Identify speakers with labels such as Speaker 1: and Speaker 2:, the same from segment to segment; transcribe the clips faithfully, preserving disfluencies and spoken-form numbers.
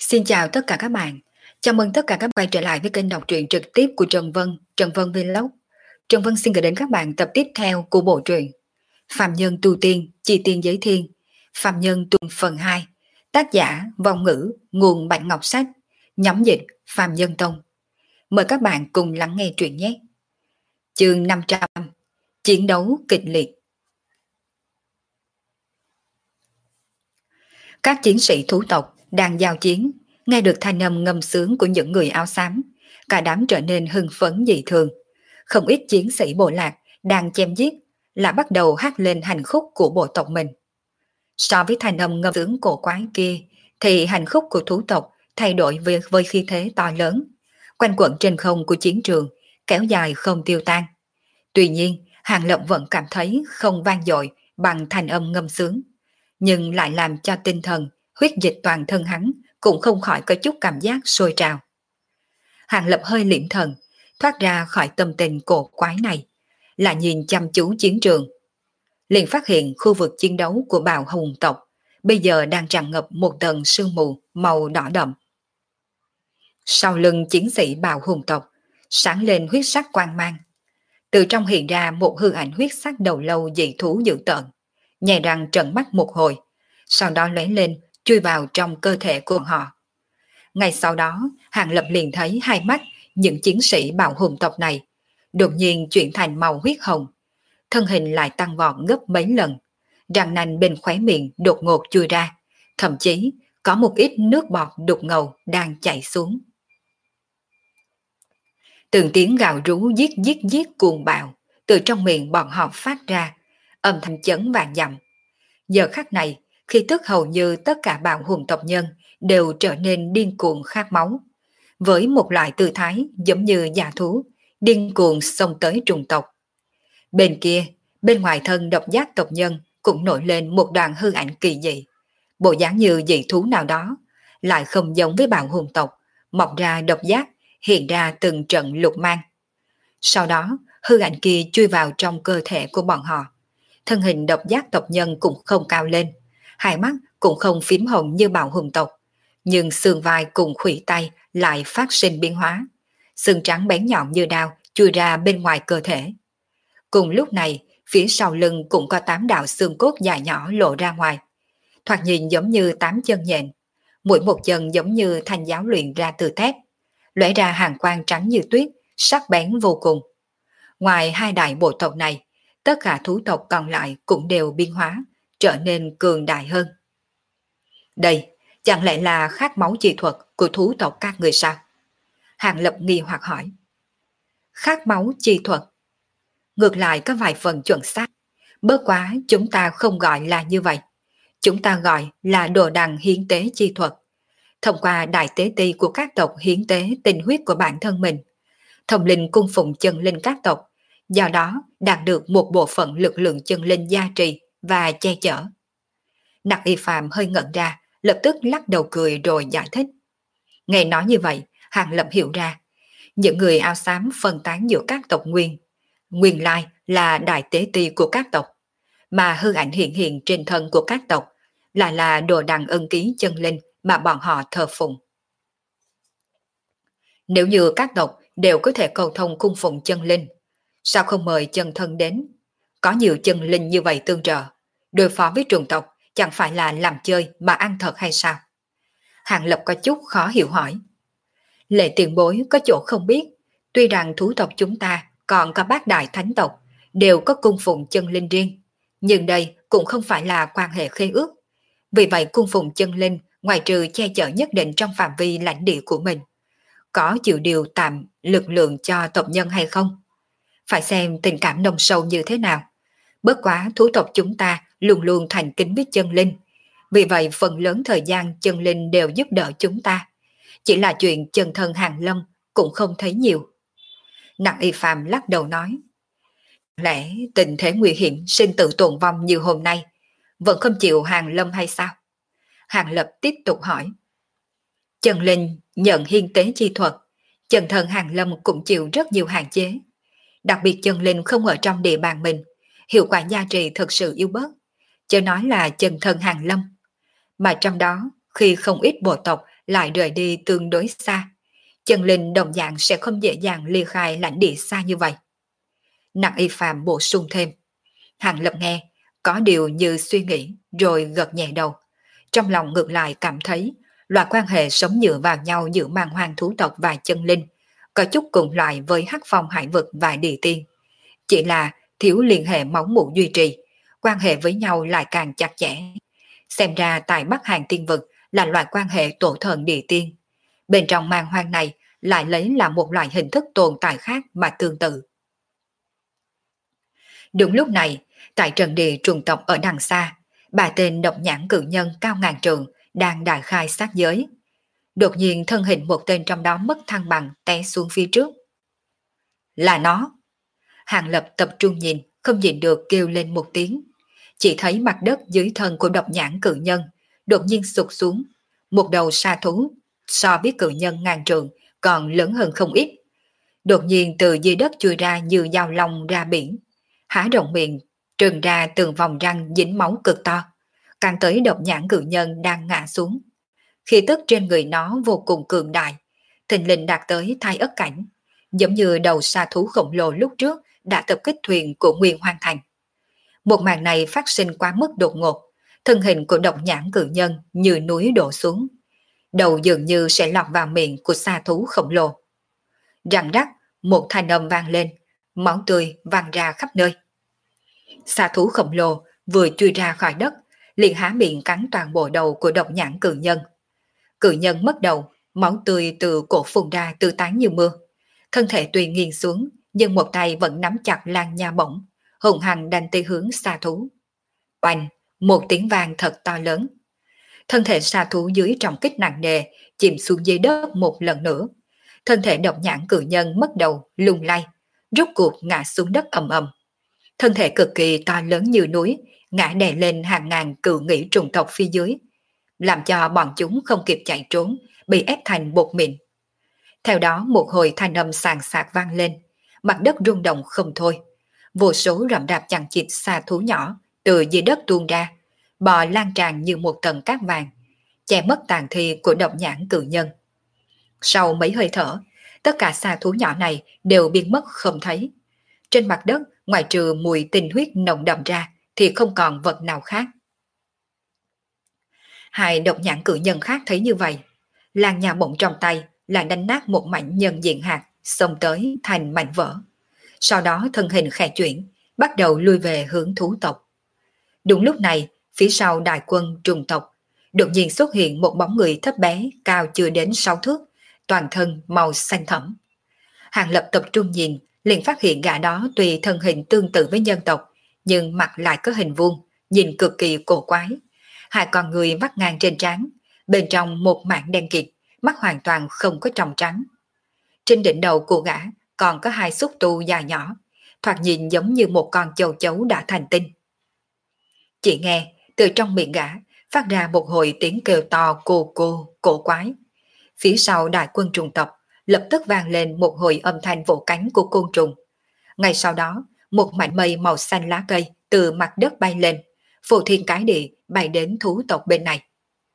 Speaker 1: Xin chào tất cả các bạn. Chào mừng tất cả các bạn quay trở lại với kênh đọc truyện trực tiếp của Trần Vân, Trần Vân Vlog. Trần Vân xin gửi đến các bạn tập tiếp theo của bộ truyện Phạm Nhân Tu Tiên, Chi Tiên Giới Thiên, Phạm Nhân Tuần phần hai. Tác giả Vong Ngữ, nguồn Bạch Ngọc Sách, nhóm dịch Phạm Nhân Tông. Mời các bạn cùng lắng nghe truyện nhé. Chương năm trăm, Chiến đấu kịch liệt. Các chiến sĩ thú tộc đang giao chiến, nghe được thanh âm ngâm sướng của những người áo xám, cả đám trở nên hưng phấn dị thường. Không ít chiến sĩ bộ lạc đang chém giết là bắt đầu hát lên hành khúc của bộ tộc mình. So với thanh âm ngâm sướng cổ quái kia, thì hành khúc của thú tộc thay đổi với, với khí thế to lớn, quanh quẩn trên không của chiến trường, kéo dài không tiêu tan. Tuy nhiên, Hàng Lập vẫn cảm thấy không vang dội bằng thanh âm ngâm sướng, nhưng lại làm cho tinh thần, huyết dịch toàn thân hắn cũng không khỏi có chút cảm giác sôi trào. Hàng Lập hơi liễm thần, thoát ra khỏi tâm tình cổ quái này, là nhìn chăm chú chiến trường. Liền phát hiện khu vực chiến đấu của bào hùng tộc bây giờ đang tràn ngập một tầng sương mù màu đỏ đậm. Sau lưng chiến sĩ bào hùng tộc sáng lên huyết sắc quang mang, từ trong hiện ra một hư ảnh huyết sắc đầu lâu dị thú dữ tợn, nhè răng trợn mắt một hồi, sau đó lóe lên chui vào trong cơ thể của họ. Ngay sau đó, Hàng Lập liền thấy hai mắt những chiến sĩ bạo hùng tộc này đột nhiên chuyển thành màu huyết hồng, thân hình lại tăng vọt gấp mấy lần, răng nanh bên khóe miệng đột ngột chui ra, thậm chí có một ít nước bọt đục ngầu đang chảy xuống. Từng tiếng gào rú giết giết giết cuồng bạo từ trong miệng bọn họ phát ra, âm thanh chấn vàng dặm. Giờ khắc này, khi tức hầu như tất cả bạo hùng tộc nhân đều trở nên điên cuồng khát máu, với một loại tư thái giống như giã thú, điên cuồng xông tới trùng tộc. Bên kia, bên ngoài thân độc giác tộc nhân cũng nổi lên một đoàn hư ảnh kỳ dị, bộ dáng như dị thú nào đó, lại không giống với bạo hùng tộc, mọc ra độc giác, hiện ra từng trận lục mang. Sau đó, hư ảnh kia chui vào trong cơ thể của bọn họ. Thân hình độc giác tộc nhân cũng không cao lên, hai mắt cũng không phím hồng như bạo hùng tộc, nhưng xương vai cùng khuỷu tay lại phát sinh biến hóa, xương trắng bén nhọn như đao chui ra bên ngoài cơ thể. Cùng lúc này, phía sau lưng cũng có tám đạo xương cốt dài nhỏ lộ ra ngoài, thoạt nhìn giống như tám chân nhện, mỗi một chân giống như thanh giáo luyện ra từ thép, lóe ra hàn quang trắng như tuyết, sắc bén vô cùng. Ngoài hai đại bộ tộc này, tất cả thú tộc còn lại cũng đều biến hóa, trở nên cường đại hơn. Đây, chẳng lẽ là khát máu chi thuật của thú tộc các người sao? Hàng Lập nghi hoặc hỏi. Khát máu chi thuật? Ngược lại có vài phần chuẩn xác, bớt quá chúng ta không gọi là như vậy. Chúng ta gọi là đồ đằng hiến tế chi thuật. Thông qua đại tế ti của các tộc hiến tế tinh huyết của bản thân mình, thông linh cung phụng chân linh các tộc, do đó đạt được một bộ phận lực lượng chân linh gia trì và che chở. Nặc Y Phạm hơi ngẩn ra, lập tức lắc đầu cười rồi giải thích. Nghe nói như vậy, Hàng Lập hiểu ra, những người áo xám phân tán giữa các tộc nguyên, nguyên lai là đại tế ti của các tộc, mà hư ảnh hiện hiện trên thân của các tộc lại là đồ đằng ân ký chân linh mà bọn họ thờ phụng. Nếu như các tộc đều có thể cầu thông cung phụng chân linh, sao không mời chân thân đến? Có nhiều chân linh như vậy tương trợ, đối phó với trùng tộc chẳng phải là làm chơi mà ăn thật hay sao? Hàng Lập có chút khó hiểu hỏi. Lệ tiền bối có chỗ không biết, tuy rằng thú tộc chúng ta còn có bát đại thánh tộc, đều có cung phụng chân linh riêng, nhưng đây cũng không phải là quan hệ khế ước. Vì vậy cung phụng chân linh ngoài trừ che chở nhất định trong phạm vi lãnh địa của mình, có chịu điều tạm lực lượng cho tộc nhân hay không? Phải xem tình cảm nồng sâu như thế nào. Bất quá thú tộc chúng ta luôn luôn thành kính với chân linh, vì vậy phần lớn thời gian chân linh đều giúp đỡ chúng ta. Chỉ là chuyện chân thân Hàng Lâm cũng không thấy nhiều. Nặc Y Phạm lắc đầu nói. Lẽ tình thế nguy hiểm sinh tử tồn vong như hôm nay vẫn không chịu Hàng Lâm hay sao? Hàng Lập tiếp tục hỏi. Chân linh nhận hiên tế chi thuật, chân thân Hàng Lâm cũng chịu rất nhiều hạn chế. Đặc biệt chân linh không ở trong địa bàn mình, hiệu quả gia trì thực sự yếu bớt, chứ nói là chân thân Hàng Lâm. Mà trong đó, khi không ít bộ tộc lại rời đi tương đối xa. Chân linh đồng dạng sẽ không dễ dàng ly khai lãnh địa xa như vậy. Nặc Y Phàm bổ sung thêm. Hàng Lập nghe, có điều như suy nghĩ, rồi gật nhẹ đầu. Trong lòng ngược lại cảm thấy, loại quan hệ sống dựa vào nhau giữa mang hoang thú tộc và chân linh, có chút cùng loại với hắc phong hải vực và địa tiên. Chỉ là thiếu liên hệ máu mủ duy trì, quan hệ với nhau lại càng chặt chẽ. Xem ra tại Bắc Hàn tiên vực là loại quan hệ tổ thần địa tiên. Bên trong mang hoang này lại lấy là một loại hình thức tồn tại khác mà tương tự. Đúng lúc này, tại trận địa trùng tộc ở đằng xa, ba tên độc nhãn cự nhân cao ngàn trượng đang đại khai sát giới. Đột nhiên thân hình một tên trong đó mất thăng bằng té xuống phía trước. Là nó! Hàng Lập tập trung nhìn, không nhìn được kêu lên một tiếng. Chỉ thấy mặt đất dưới thân của độc nhãn cự nhân đột nhiên sụt xuống. Một đầu sa thú so với cự nhân ngàn trượng còn lớn hơn không ít. Đột nhiên từ dưới đất chui ra như dao long ra biển. Há rộng miệng, trừng ra từng vòng răng dính máu cực to, càng tới độc nhãn cự nhân đang ngã xuống. Khí tức trên người nó vô cùng cường đại, thình lình đạt tới thai ất cảnh, giống như đầu sa thú khổng lồ lúc trước đã tập kích thuyền của Nguyên Hoang Thành. Một màn này phát sinh quá mức đột ngột, thân hình của độc nhãn cự nhân như núi đổ xuống, đầu dường như sẽ lọt vào miệng của sa thú khổng lồ. Răng rắc, một thanh âm vang lên, máu tươi văng ra khắp nơi. Sa thú khổng lồ vừa chui ra khỏi đất, liền há miệng cắn toàn bộ đầu của độc nhãn cự nhân. Cự nhân mất đầu, máu tươi từ cổ phun ra tứ tán như mưa. Thân thể tuy nghiêng xuống, nhưng một tay vẫn nắm chặt lan nha bổng, hùng hăng đánh tới hướng sa thú. Oanh, một tiếng vang thật to lớn. Thân thể sa thú dưới trọng kích nặng nề, chìm xuống dưới đất một lần nữa. Thân thể độc nhãn cự nhân mất đầu, lung lay, rút cuộc ngã xuống đất ầm ầm. Thân thể cực kỳ to lớn như núi, ngã đè lên hàng ngàn cự nghĩ trùng tộc phía dưới, làm cho bọn chúng không kịp chạy trốn, bị ép thành bột mịn. Theo đó một hồi thanh âm sàn sạc vang lên, mặt đất rung động không thôi. Vô số rậm rạp chằng chịt sa thú nhỏ từ dưới đất tuôn ra, bò lan tràn như một tầng cát vàng, che mất tàn thi của độc nhãn cự nhân. Sau mấy hơi thở, tất cả sa thú nhỏ này đều biến mất không thấy. Trên mặt đất, ngoài trừ mùi tinh huyết nồng đậm ra, thì không còn vật nào khác. Hai độc nhãn cự nhân khác thấy như vậy, lan nhà bụng trong tay lại đánh nát một mảnh nhân diện hạt, xông tới thành mảnh vỡ. Sau đó thân hình khẽ chuyển, bắt đầu lui về hướng thú tộc. Đúng lúc này, phía sau đại quân trùng tộc, đột nhiên xuất hiện một bóng người thấp bé, cao chưa đến sáu thước, toàn thân màu xanh thẫm. Hàng Lập tập trung nhìn, liền phát hiện gã đó tuy thân hình tương tự với nhân tộc, nhưng mặt lại có hình vuông, nhìn cực kỳ cổ quái. Hai con người vắt ngang trên trán, bên trong một mảng đen kịt, mắt hoàn toàn không có tròng trắng. Trên đỉnh đầu của gã còn có hai xúc tu dài nhỏ, thoạt nhìn giống như một con châu chấu đã thành tinh. Chỉ nghe từ trong miệng gã phát ra một hồi tiếng kêu to cô cô, cổ quái. Phía sau đại quân trùng tộc lập tức vang lên một hồi âm thanh vỗ cánh của côn trùng. Ngay sau đó, một mảnh mây màu xanh lá cây từ mặt đất bay lên, phù thiên cái địa bay đến thú tộc bên này.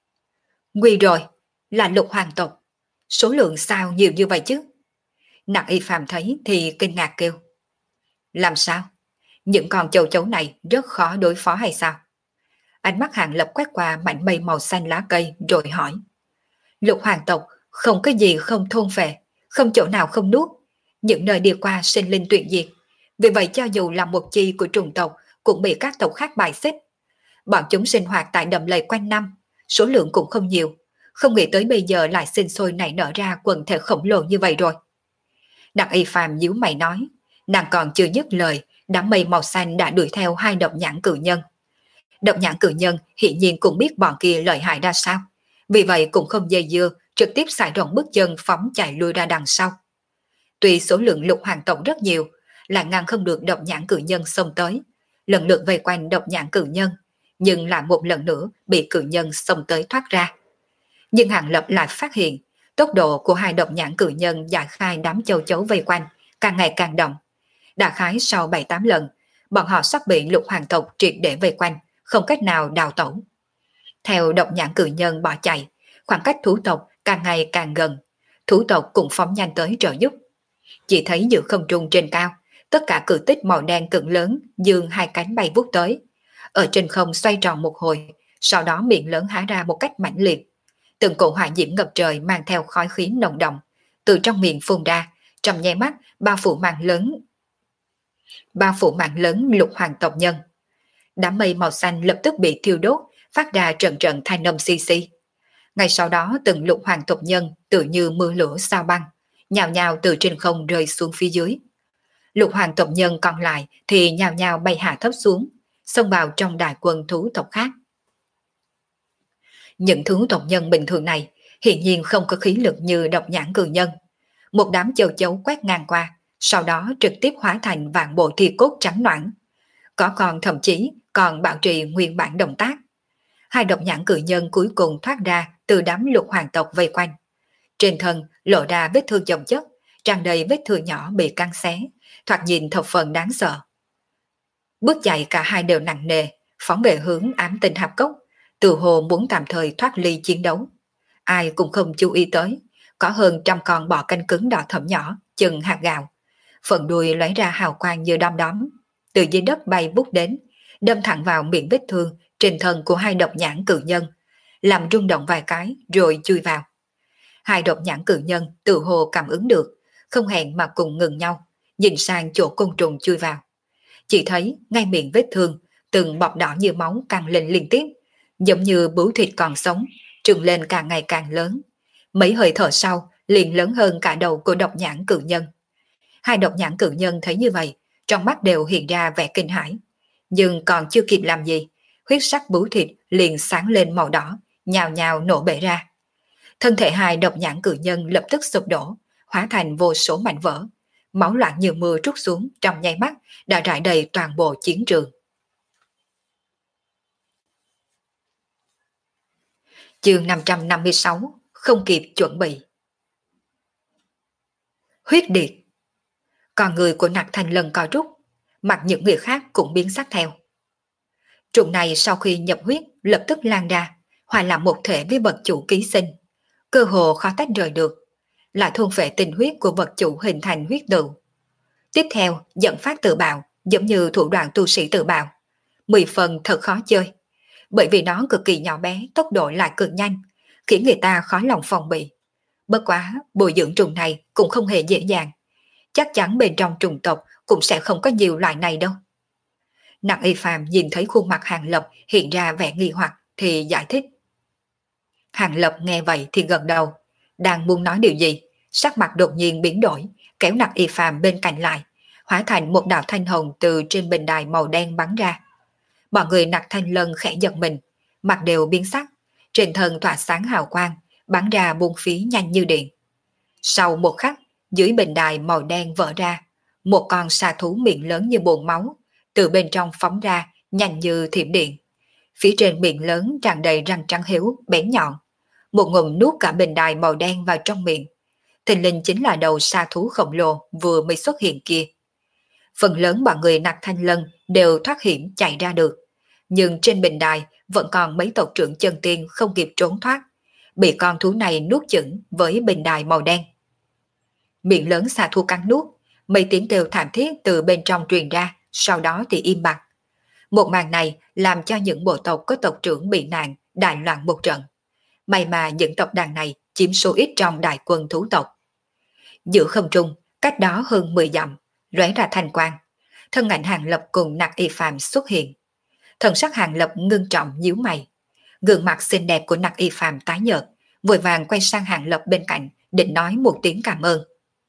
Speaker 1: Nguy rồi, là Lục Hoàng tộc. Số lượng sao nhiều như vậy chứ? Nặc Y Phàm thấy thì kinh ngạc kêu. Làm sao? Những con châu chấu này rất khó đối phó hay sao? Ánh mắt Hàng Lập quét qua mảnh mây màu xanh lá cây rồi hỏi. Lục Hoàng tộc không có gì không thôn phệ, không chỗ nào không nuốt, những nơi đi qua sinh linh tuyệt diệt. Vì vậy cho dù là một chi của trùng tộc cũng bị các tộc khác bài xích. Bọn chúng sinh hoạt tại đầm lầy quanh năm, số lượng cũng không nhiều, không nghĩ tới bây giờ lại sinh sôi nảy nở ra quần thể khổng lồ như vậy rồi. Đặng Y Phàm nhíu mày nói, nàng còn chưa dứt lời, đám mây màu xanh đã đuổi theo hai độc nhãn cự nhân. Độc nhãn cự nhân hiển nhiên cũng biết bọn kia lợi hại ra sao, vì vậy cũng không dây dưa, trực tiếp xài rộng bước chân phóng chạy lui ra đằng sau. Tuy số lượng Lục Hoàng tộc rất nhiều, lại ngăn không được độc nhãn cự nhân xông tới, lần lượt vây quanh độc nhãn cự nhân, nhưng lại một lần nữa bị cự nhân xông tới thoát ra. Nhưng Hàng Lập lại phát hiện, tốc độ của hai độc nhãn cự nhân giải khai đám châu chấu vây quanh càng ngày càng động. Đã khái sau bảy tám lần, bọn họ sắp bị Lục Hoàng tộc triệt để vây quanh, không cách nào đào tẩu. Theo độc nhãn cự nhân bỏ chạy, khoảng cách thú tộc càng ngày càng gần, thú tộc cũng phóng nhanh tới trợ giúp. Chỉ thấy giữa không trung trên cao, tất cả cự tích màu đen cực lớn dương hai cánh bay vút tới. Ở trên không xoay tròn một hồi, sau đó miệng lớn há ra một cách mãnh liệt. Từng cổ hỏa diễm ngập trời mang theo khói khí nồng đậm, từ trong miệng phun ra, trong nháy mắt bao phủ mạng lớn, bao phủ mạng lớn lục hoàng tộc nhân. Đám mây màu xanh lập tức bị thiêu đốt, phát ra trận trận thanh âm xì xì. Ngay sau đó từng lục hoàng tộc nhân tự như mưa lửa sao băng, nhào nhào từ trên không rơi xuống phía dưới. Lục hoàng tộc nhân còn lại thì nhào nhào bay hạ thấp xuống, xông vào trong đại quân thú tộc khác. Những thú tộc nhân bình thường này hiển nhiên không có khí lực như độc nhãn cự nhân. Một đám châu chấu quét ngang qua, sau đó trực tiếp hóa thành vạn bộ thi cốt trắng noãn. Có còn thậm chí còn bảo trì nguyên bản động tác. Hai độc nhãn cự nhân cuối cùng thoát ra từ đám lục hoàng tộc vây quanh. Trên thân lộ ra vết thương chồng chất, tràn đầy vết thương nhỏ bị căng xé, thoạt nhìn thập phần đáng sợ. Bước chạy cả hai đều nặng nề, phóng về hướng ám tinh hạp cốc, từ hồ muốn tạm thời thoát ly chiến đấu. Ai cũng không chú ý tới, có hơn trăm con bọ canh cứng đỏ thẫm nhỏ, chừng hạt gạo. Phần đuôi lóe ra hào quang như đom đóm, từ dưới đất bay bút đến, đâm thẳng vào miệng vết thương trên thân của hai độc nhãn cự nhân, làm rung động vài cái rồi chui vào. Hai độc nhãn cự nhân tự hồ cảm ứng được, không hẹn mà cùng ngừng nhau, nhìn sang chỗ côn trùng chui vào. Chỉ thấy ngay miệng vết thương, từng bọt đỏ như máu căng lên liên tiếp, giống như bướu thịt còn sống, trừng lên càng ngày càng lớn. Mấy hơi thở sau, liền lớn hơn cả đầu của độc nhãn cự nhân. Hai độc nhãn cự nhân thấy như vậy, trong mắt đều hiện ra vẻ kinh hãi. Nhưng còn chưa kịp làm gì, huyết sắc bướu thịt liền sáng lên màu đỏ, nhào nhào nổ bể ra. Thân thể hai độc nhãn cự nhân lập tức sụp đổ, hóa thành vô số mảnh vỡ. Máu loạn như mưa trút xuống trong nháy mắt đã rải đầy toàn bộ chiến trường. Chương năm trăm năm mươi sáu, không kịp chuẩn bị. Huyết điệt. Còn người của Nặc Thanh Lân co rút, mặt những người khác cũng biến sắc theo. Trùng này sau khi nhập huyết lập tức lan ra, hòa làm một thể với vật chủ ký sinh, cơ hồ khó tách rời được, là thôn phệ tinh huyết của vật chủ hình thành huyết tựu. Tiếp theo dẫn phát tự bạo, giống như thủ đoạn tu sĩ tự bạo, mười phần thật khó chơi, bởi vì nó cực kỳ nhỏ bé, tốc độ lại cực nhanh, khiến người ta khó lòng phòng bị. Bất quá bồi dưỡng trùng này cũng không hề dễ dàng, chắc chắn bên trong trùng tộc cũng sẽ không có nhiều loại này đâu. Nặc Y Phàm nhìn thấy khuôn mặt Hàng Lập hiện ra vẻ nghi hoặc thì giải thích. Hàng Lập nghe vậy thì gật đầu, đang muốn nói điều gì, sắc mặt đột nhiên biến đổi, kéo Nặc Y Phàm bên cạnh lại, hóa thành một đạo thanh hồng từ trên bình đài màu đen bắn ra. Bọn người Nặc Thanh Lân khẽ giật mình, mặt đều biến sắc, trên thân tỏa sáng hào quang, bắn ra buôn phí nhanh như điện. Sau một khắc, dưới bình đài màu đen vỡ ra, một con xà thú miệng lớn như bồn máu, từ bên trong phóng ra, nhanh như thiểm điện. Phía trên miệng lớn tràn đầy răng trắng hiếu, bén nhọn. Một ngụm nuốt cả bình đài màu đen vào trong miệng. Thình lình chính là đầu xà thú khổng lồ vừa mới xuất hiện kia. Phần lớn bọn người Nặc Thanh Lân đều thoát hiểm chạy ra được. Nhưng trên bình đài vẫn còn mấy tộc trưởng chân tiên không kịp trốn thoát, bị con thú này nuốt chửng với bình đài màu đen. Miệng lớn xà thú cắn nuốt, mấy tiếng kêu thảm thiết từ bên trong truyền ra, sau đó thì im bặt. Một màn này làm cho những bộ tộc có tộc trưởng bị nạn, đại loạn một trận. May mà những tộc đàn này chiếm số ít trong đại quân thú tộc. Giữa không trung, cách đó hơn mười dặm, lóe ra thanh quang. Thân ảnh Hàng Lập cùng Nặc Y Phàm xuất hiện. Thần sắc Hàng Lập ngưng trọng nhíu mày. Gương mặt xinh đẹp của Nặc Y Phàm tái nhợt, vội vàng quay sang Hàng Lập bên cạnh, định nói một tiếng cảm ơn.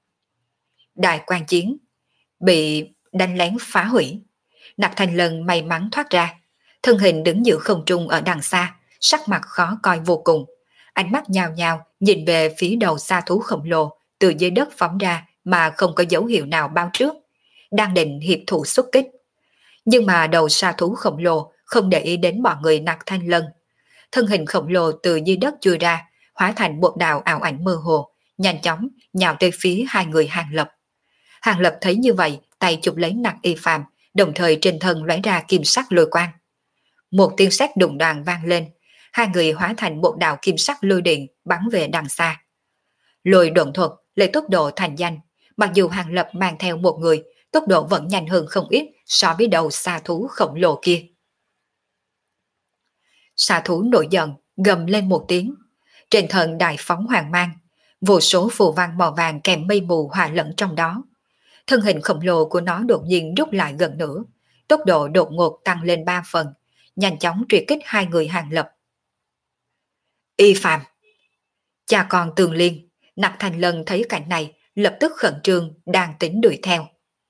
Speaker 1: Đại quan chiến bị đánh lén phá hủy. Nặc Thanh Lân may mắn thoát ra, thân hình đứng giữa không trung ở đằng xa, sắc mặt khó coi vô cùng, ánh mắt nhào nhào nhìn về phía đầu sa thú khổng lồ từ dưới đất phóng ra mà không có dấu hiệu nào báo trước, đang định hiệp thủ xuất kích. Nhưng mà đầu sa thú khổng lồ không để ý đến bọn người Nặc Thanh Lân, thân hình khổng lồ từ dưới đất chui ra, hóa thành một đạo ảo ảnh mơ hồ, nhanh chóng nhào tới phía hai người Hàng Lập. Hàng Lập thấy như vậy, tay chụp lấy Nặc Y Phàm, đồng thời trên thân lóe ra kim sắc lôi quang. Một tiếng sét đùng đoàng vang lên, hai người hóa thành một đạo kim sắc lôi điện bắn về đằng xa. Lôi độn thuật lấy tốc độ thành danh, mặc dù Hàng Lập mang theo một người, tốc độ vẫn nhanh hơn không ít so với đầu xà thú khổng lồ kia. Xà thú nổi giận, gầm lên một tiếng. Trên thân đại phóng hoàng mang, vô số phù văn màu vàng kèm mây mù hòa lẫn trong đó. Thân hình khổng lồ của nó đột nhiên rút lại gần nữa, tốc độ đột ngột tăng lên ba phần, nhanh chóng truy kích hai người Hàng Lập. Y Phạm, cha con Tường Liên, Nặc Thành Lân thấy cảnh này, lập tức khẩn trương đang tính đuổi theo.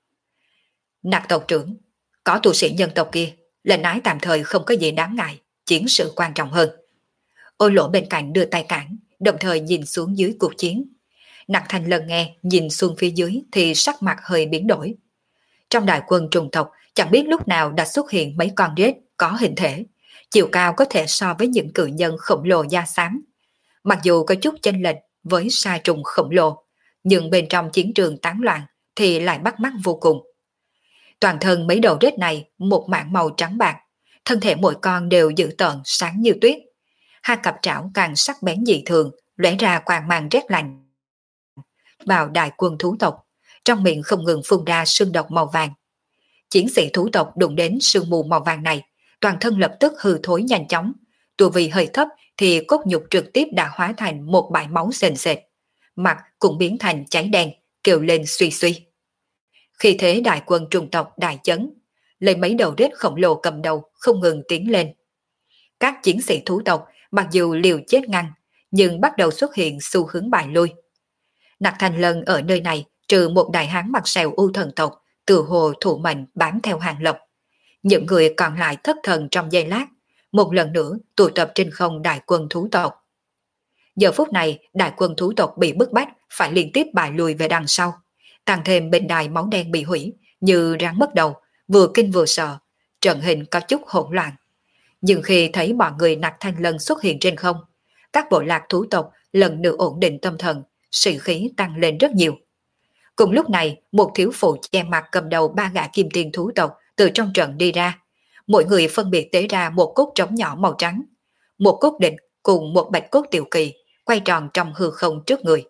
Speaker 1: Nặc tộc trưởng, có tu sĩ nhân tộc kia, lệnh ái tạm thời không có gì đáng ngại, chiến sự quan trọng hơn. Ôi Lỗ bên cạnh đưa tay cản, đồng thời nhìn xuống dưới cuộc chiến. Nặc Thành Lân nghe, nhìn xuống phía dưới thì sắc mặt hơi biến đổi. Trong đại quân trùng tộc, chẳng biết lúc nào đã xuất hiện mấy con rết có hình thể, chiều cao có thể so với những cự nhân khổng lồ da xám. Mặc dù có chút chênh lệch với sa trùng khổng lồ, nhưng bên trong chiến trường tán loạn thì lại bắt mắt vô cùng. Toàn thân mấy đầu rết này một mảng màu trắng bạc, thân thể mỗi con đều dữ tợn sáng như tuyết. Hai cặp trảo càng sắc bén dị thường, lóe ra quang mang rét lạnh. Vào đại quân thú tộc, trong miệng không ngừng phun ra sương độc màu vàng. Chiến sĩ thú tộc đụng đến sương mù màu vàng này, toàn thân lập tức hư thối nhanh chóng. Tu vi hơi thấp thì cốt nhục trực tiếp đã hóa thành một bãi máu sền sệt, mặt cũng biến thành cháy đen, kêu lên suy suy. Khi thế đại quân trùng tộc đại chấn, lấy mấy đầu rết khổng lồ cầm đầu không ngừng tiến lên. Các chiến sĩ thú tộc mặc dù liều chết ngăn, nhưng bắt đầu xuất hiện xu hướng bại lui. Nặc Thành Lân ở nơi này trừ một đại hán mặt sẹo u thần tộc, từ hồ thụ mệnh bám theo Hàng Lập. Những người còn lại thất thần trong giây lát, một lần nữa tụ tập trên không đại quân thú tộc. Giờ phút này đại quân thú tộc bị bức bách phải liên tiếp bại lùi về đằng sau, tăng thêm bên đài máu đen bị hủy như rắn mất đầu, vừa kinh vừa sợ, trận hình có chút hỗn loạn. Nhưng khi thấy mọi người Nặc Thành Lân xuất hiện trên không, các bộ lạc thú tộc lần nữa ổn định tâm thần, sĩ khí tăng lên rất nhiều. Cùng lúc này, một thiếu phụ che mặt cầm đầu ba gã kim tiền thú tộc từ trong trận đi ra. Mỗi người phân biệt tế ra một cốt trống nhỏ màu trắng, một cốt định cùng một bạch cốt tiểu kỳ, quay tròn trong hư không trước người.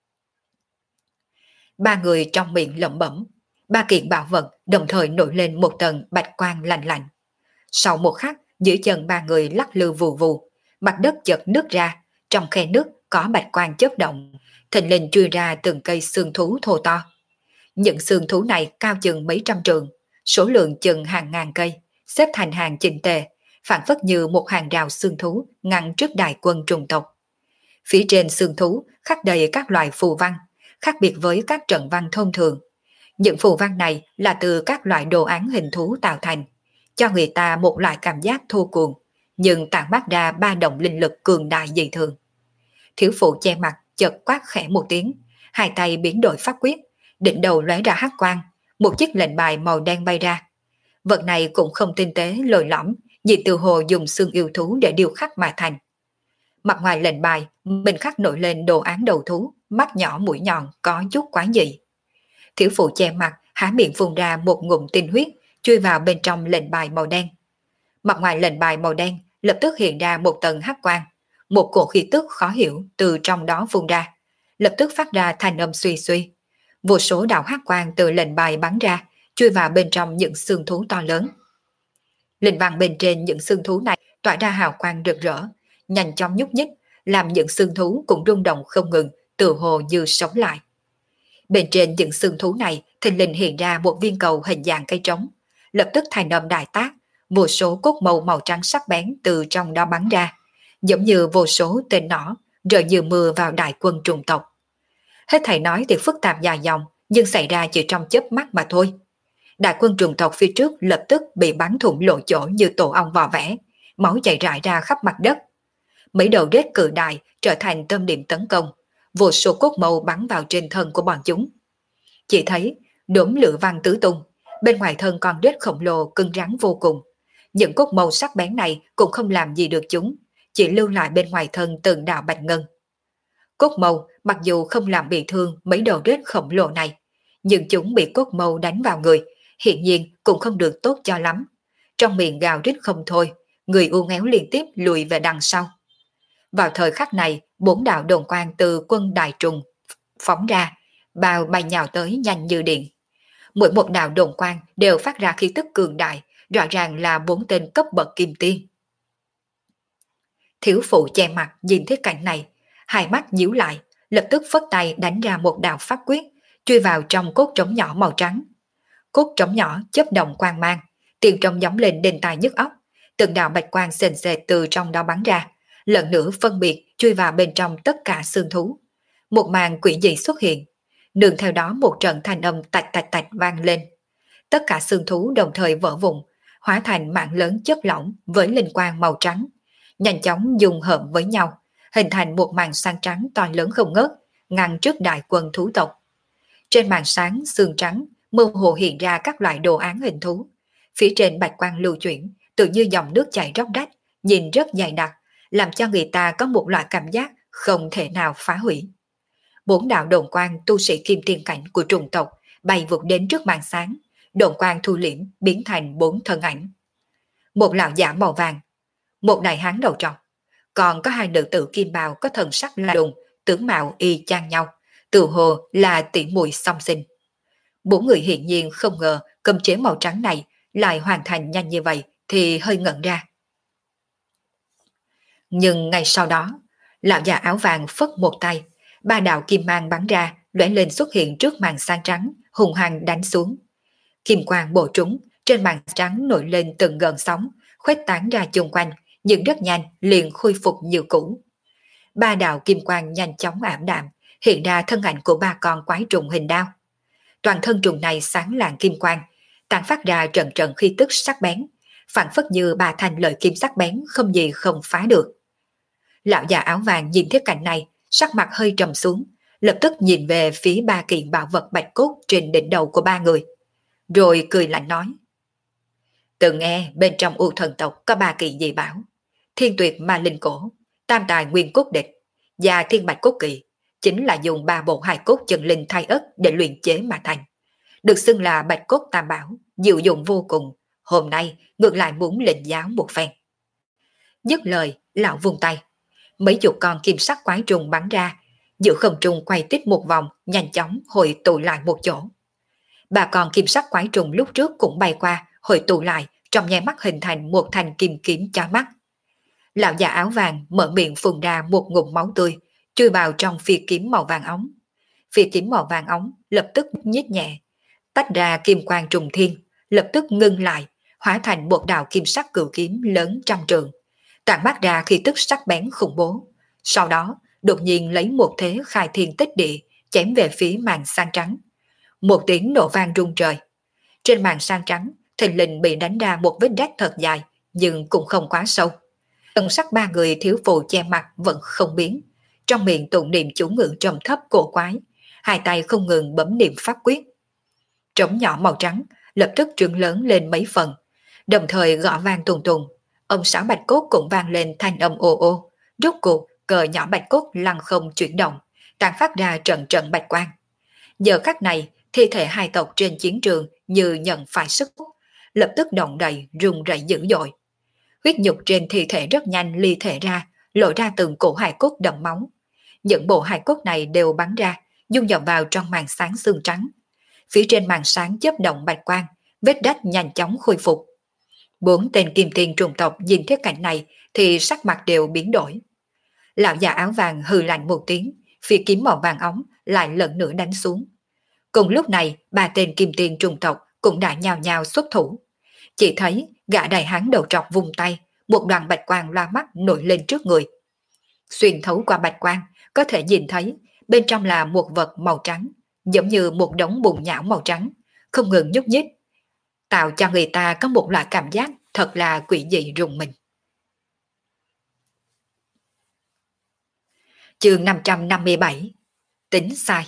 Speaker 1: Ba người trong miệng lẩm bẩm, ba kiện bảo vật đồng thời nổi lên một tầng bạch quang lạnh lạnh. Sau một khắc, dưới chân ba người lắc lư vù vù, mặt đất chợt nứt ra, trong khe nước có bạch quang chớp động, thình lình chui ra từng cây xương thú thô to. Những xương thú này cao chừng mấy trăm trượng, số lượng chừng hàng ngàn cây, xếp thành hàng chỉnh tề, phản phất như một hàng rào xương thú ngăn trước đại quân trùng tộc. Phía trên xương thú khắc đầy các loại phù văn, khác biệt với các trận văn thông thường. Những phù văn này là từ các loại đồ án hình thú tạo thành, cho người ta một loại cảm giác thô cuồng, nhưng tản mát ra ba động linh lực cường đại dị thường. Thiếu phụ che mặt chợt quát khẽ một tiếng, hai tay biến đổi pháp quyết, đỉnh đầu lóe ra hắc quang, một chiếc lệnh bài màu đen bay ra. Vật này cũng không tinh tế lồi lõm, nhị từ hồ dùng xương yêu thú để điêu khắc mà thành. Mặt ngoài lệnh bài, mình khắc nổi lên đồ án đầu thú, mắt nhỏ mũi nhọn có chút quái dị. Thiếu phụ che mặt há miệng phun ra một ngụm tinh huyết, chui vào bên trong lệnh bài màu đen. Mặt ngoài lệnh bài màu đen lập tức hiện ra một tầng hắc quang, một cổ khí tức khó hiểu từ trong đó phun ra, lập tức phát ra thanh âm suy suy. Vô số đạo hắc quang từ lệnh bài bắn ra, chui vào bên trong những xương thú to lớn. Linh văn bên trên những xương thú này tỏa ra hào quang rực rỡ, nhanh chóng nhúc nhích, làm những xương thú cũng rung động không ngừng, tựa hồ như sống lại. Bên trên những xương thú này thình lình hiện ra một viên cầu hình dạng cây trống, lập tức thành âm đại tác, vô số cốt màu màu trắng sắc bén từ trong đó bắn ra, giống như vô số tên nỏ rơi như mưa vào đại quân trùng tộc. Hết thảy nói thì phức tạp dài dòng, nhưng xảy ra chỉ trong chớp mắt mà thôi. Đại quân trùng tộc phía trước lập tức bị bắn thủng lộ chỗ như tổ ong vò vẽ, máu chảy rải ra khắp mặt đất. Mấy đầu rết cự đại trở thành tâm điểm tấn công, vô số cốt màu bắn vào trên thân của bọn chúng. Chỉ thấy đốm lửa văng tứ tung, bên ngoài thân con rết khổng lồ cứng rắn vô cùng. Những cốt màu sắc bén này cũng không làm gì được chúng, chỉ lưu lại bên ngoài thân từng đạo bạch ngân. Cốt màu mặc dù không làm bị thương mấy đầu rết khổng lồ này, nhưng chúng bị cốt màu đánh vào người, hiện nhiên cũng không được tốt cho lắm. Trong miệng gào rít không thôi, người u ngéo liên tiếp lùi về đằng sau. Vào thời khắc này, bốn đạo đồn quang từ quân đại trùng phóng ra, bao bay nhào tới nhanh như điện. Mỗi một đạo đồn quang đều phát ra khí tức cường đại, rõ ràng là bốn tên cấp bậc kim tiên. Thiếu phụ che mặt nhìn thấy cảnh này, hai mắt nhíu lại, lập tức phất tay đánh ra một đạo pháp quyết, truy vào trong cốt trống nhỏ màu trắng. Cốt trống nhỏ chớp động quang mang, tiền trống giống lên đền tài nhức óc, từng đạo bạch quang sền sệt từ trong đó bắn ra, lần nữa phân biệt chui vào bên trong tất cả xương thú. Một màn quỷ dị xuất hiện, nương theo đó một trận thanh âm tạch tạch tạch vang lên. Tất cả xương thú đồng thời vỡ vụn, hóa thành mạng lớn chất lỏng với linh quang màu trắng, nhanh chóng dung hợp với nhau, hình thành một màn sáng trắng to lớn không ngớt, ngăn trước đại quân thú tộc. Trên màn sáng xương trắng mơ hồ hiện ra các loại đồ án hình thú, phía trên bạch quang lưu chuyển, tự như dòng nước chảy róc rách, nhìn rất dày đặc, làm cho người ta có một loại cảm giác không thể nào phá hủy. Bốn đạo đồn quang tu sĩ kim tiên cảnh của trùng tộc bay vụt đến trước màn sáng, đồn quang thu liễm biến thành bốn thân ảnh. Một lão giả màu vàng, một đại hán đầu trọc, còn có hai nữ tử kim bào có thần sắc lạ lùng, tướng mạo y chang nhau, tự hồ là tỷ muội song sinh. Bốn người hiển nhiên không ngờ cấm chế màu trắng này lại hoàn thành nhanh như vậy thì hơi ngẩn ra. Nhưng ngay sau đó, lão già áo vàng phất một tay, ba đạo kim mang bắn ra, lóe lên xuất hiện trước màn sáng trắng, hùng hăng đánh xuống. Kim quang bổ trúng, trên màn trắng nổi lên từng gợn sóng, khuếch tán ra chung quanh, nhưng rất nhanh liền khôi phục như cũ. Ba đạo kim quang nhanh chóng ảm đạm, hiện ra thân ảnh của ba con quái trùng hình đao. Toàn thân trùng này sáng lạng kim quang, tản phát ra trận trận khí tức sắc bén, phản phất như ba thanh lợi kim sắc bén không gì không phá được. Lão già áo vàng nhìn thấy cảnh này, sắc mặt hơi trầm xuống, lập tức nhìn về phía ba kiện bảo vật bạch cốt trên đỉnh đầu của ba người, rồi cười lạnh nói: Từng nghe bên trong U thần tộc có ba kỳ dị bảo: Thiên tuyệt ma linh cổ, tam tài nguyên cốt địch và thiên bạch cốt kỳ, chính là dùng ba bộ hài cốt chân linh thay ất để luyện chế mà thành, được xưng là bạch cốt tam bảo, diệu dụng vô cùng. Hôm nay ngược lại muốn lệnh giáo một phen. Dứt lời, lão vung tay, mấy chục con kim sắc quái trùng bắn ra, giữa không trung quay tít một vòng, nhanh chóng hội tụ lại một chỗ. Ba con kim sắc quái trùng lúc trước cũng bay qua, hội tụ lại, trong nháy mắt hình thành một thanh kim kiếm chói mắt. Lão già áo vàng mở miệng phun ra một ngụm máu tươi, chui vào trong phi kiếm màu vàng óng. Phi kiếm màu vàng óng lập tức nhích nhẹ, tách ra kim quang trùng thiên, lập tức ngưng lại, hóa thành một đạo kim sắc cửu kiếm lớn trăm trượng, tản mát ra khí tức sắc bén khủng bố. Sau đó, đột nhiên lấy một thế khai thiên tích địa, chém về phía màn sang trắng. Một tiếng nổ vang rung trời. Trên màn sang trắng, thình lình bị đánh ra một vết rách thật dài, nhưng cũng không quá sâu. Thần sắc ba người thiếu phụ che mặt vẫn không biến, trong miệng tụng niệm chú ngữ trầm thấp cổ quái, hai tay không ngừng bấm niệm pháp quyết. Trống nhỏ màu trắng lập tức trướng lớn lên mấy phần, đồng thời gõ vang tùng tùng. Ông sáo bạch cốt cũng vang lên thanh âm ồ ô. Rốt cuộc cờ nhỏ bạch cốt lăn không chuyển động, tàn phát ra trận trận bạch quang. Giờ khắc này, thi thể hai tộc trên chiến trường như nhận phải sức hút, lập tức động đậy rung rẩy dữ dội. Huyết nhục trên thi thể rất nhanh ly thể ra, lộ ra từng cổ hài cốt đậm máu. Những bộ hài cốt này đều bắn ra, dung nhập vào trong màn sáng xương trắng. Phía trên màn sáng chớp động bạch quang, vết rách nhanh chóng khôi phục. Bốn tên kim tiên trùng tộc nhìn thấy cảnh này thì sắc mặt đều biến đổi. Lão già áo vàng hừ lạnh một tiếng, phi kiếm màu vàng óng lại lần nữa đánh xuống. Cùng lúc này, ba tên kim tiên trùng tộc cũng đã nhào nhào xuất thủ. Chỉ thấy gã đại hán đầu trọc vùng tay, một đoàn bạch quang loa mắt nổi lên trước người. Xuyên thấu qua bạch quang, có thể nhìn thấy bên trong là một vật màu trắng, giống như một đống bùn nhão màu trắng, không ngừng nhúc nhích, tạo cho người ta có một loại cảm giác thật là quỷ dị rùng mình. Chương năm trăm năm mươi bảy. Tính sai.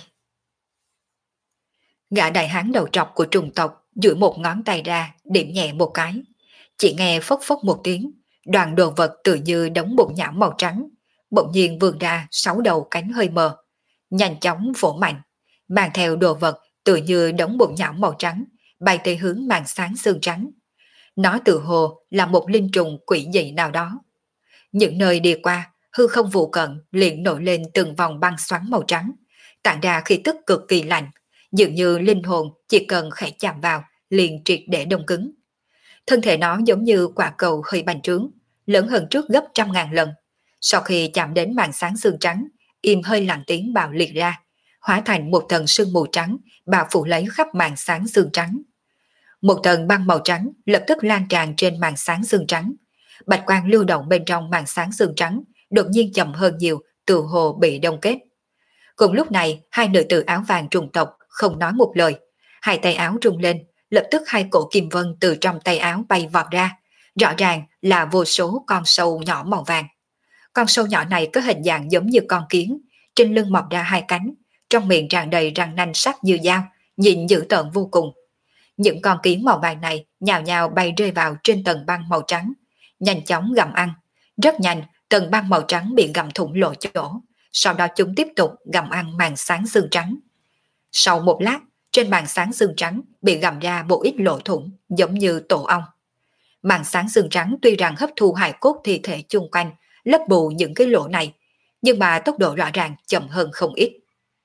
Speaker 1: Gã đại hán đầu trọc của trùng tộc duỗi một ngón tay ra, điểm nhẹ một cái. Chỉ nghe phốc phốc một tiếng, đoàn đồ vật tự như đống bùn nhão màu trắng, bỗng nhiên vươn ra sáu đầu cánh hơi mờ, nhanh chóng vỗ mạnh, mang theo đồ vật tự như đống bùn nhão màu trắng, bay tới hướng màn sáng xương trắng. Nó tự hồ là một linh trùng quỷ dị nào đó. Những nơi đi qua, hư không vụ cận liền nổi lên từng vòng băng xoắn màu trắng, tản ra khí tức cực kỳ lạnh, dường như linh hồn chỉ cần khẽ chạm vào liền triệt để đông cứng. Thân thể nó giống như quả cầu hơi bành trướng, lớn hơn trước gấp trăm ngàn lần. Sau khi chạm đến màn sáng xương trắng, im hơi lặng tiếng bạo liệt ra, hóa thành một tầng sương mù trắng bao phủ lấy khắp màn sáng xương trắng. Một tầng băng màu trắng lập tức lan tràn trên màn sáng xương trắng. Bạch quang lưu động bên trong màn sáng xương trắng đột nhiên chậm hơn nhiều, tự hồ bị đông kết. Cùng lúc này, hai nữ tử áo vàng trùng tộc không nói một lời, hai tay áo rung lên, lập tức hai cổ kim vân từ trong tay áo bay vọt ra, rõ ràng là vô số con sâu nhỏ màu vàng. Con sâu nhỏ này có hình dạng giống như con kiến, trên lưng mọc ra hai cánh, trong miệng tràn đầy răng nanh sắc như dao, nhìn dữ tợn vô cùng. Những con kiến màu vàng này nhào nhào bay rơi vào trên tầng băng màu trắng, nhanh chóng gặm ăn. Rất nhanh, tầng băng màu trắng bị gặm thủng lộ chỗ, sau đó chúng tiếp tục gặm ăn màn sáng xương trắng. Sau một lát, trên màn sáng xương trắng bị gặm ra một ít lỗ thủng giống như tổ ong. Màn sáng xương trắng tuy rằng hấp thu hài cốt thi thể chung quanh, lấp bù những cái lỗ này, nhưng mà tốc độ rõ ràng chậm hơn không ít.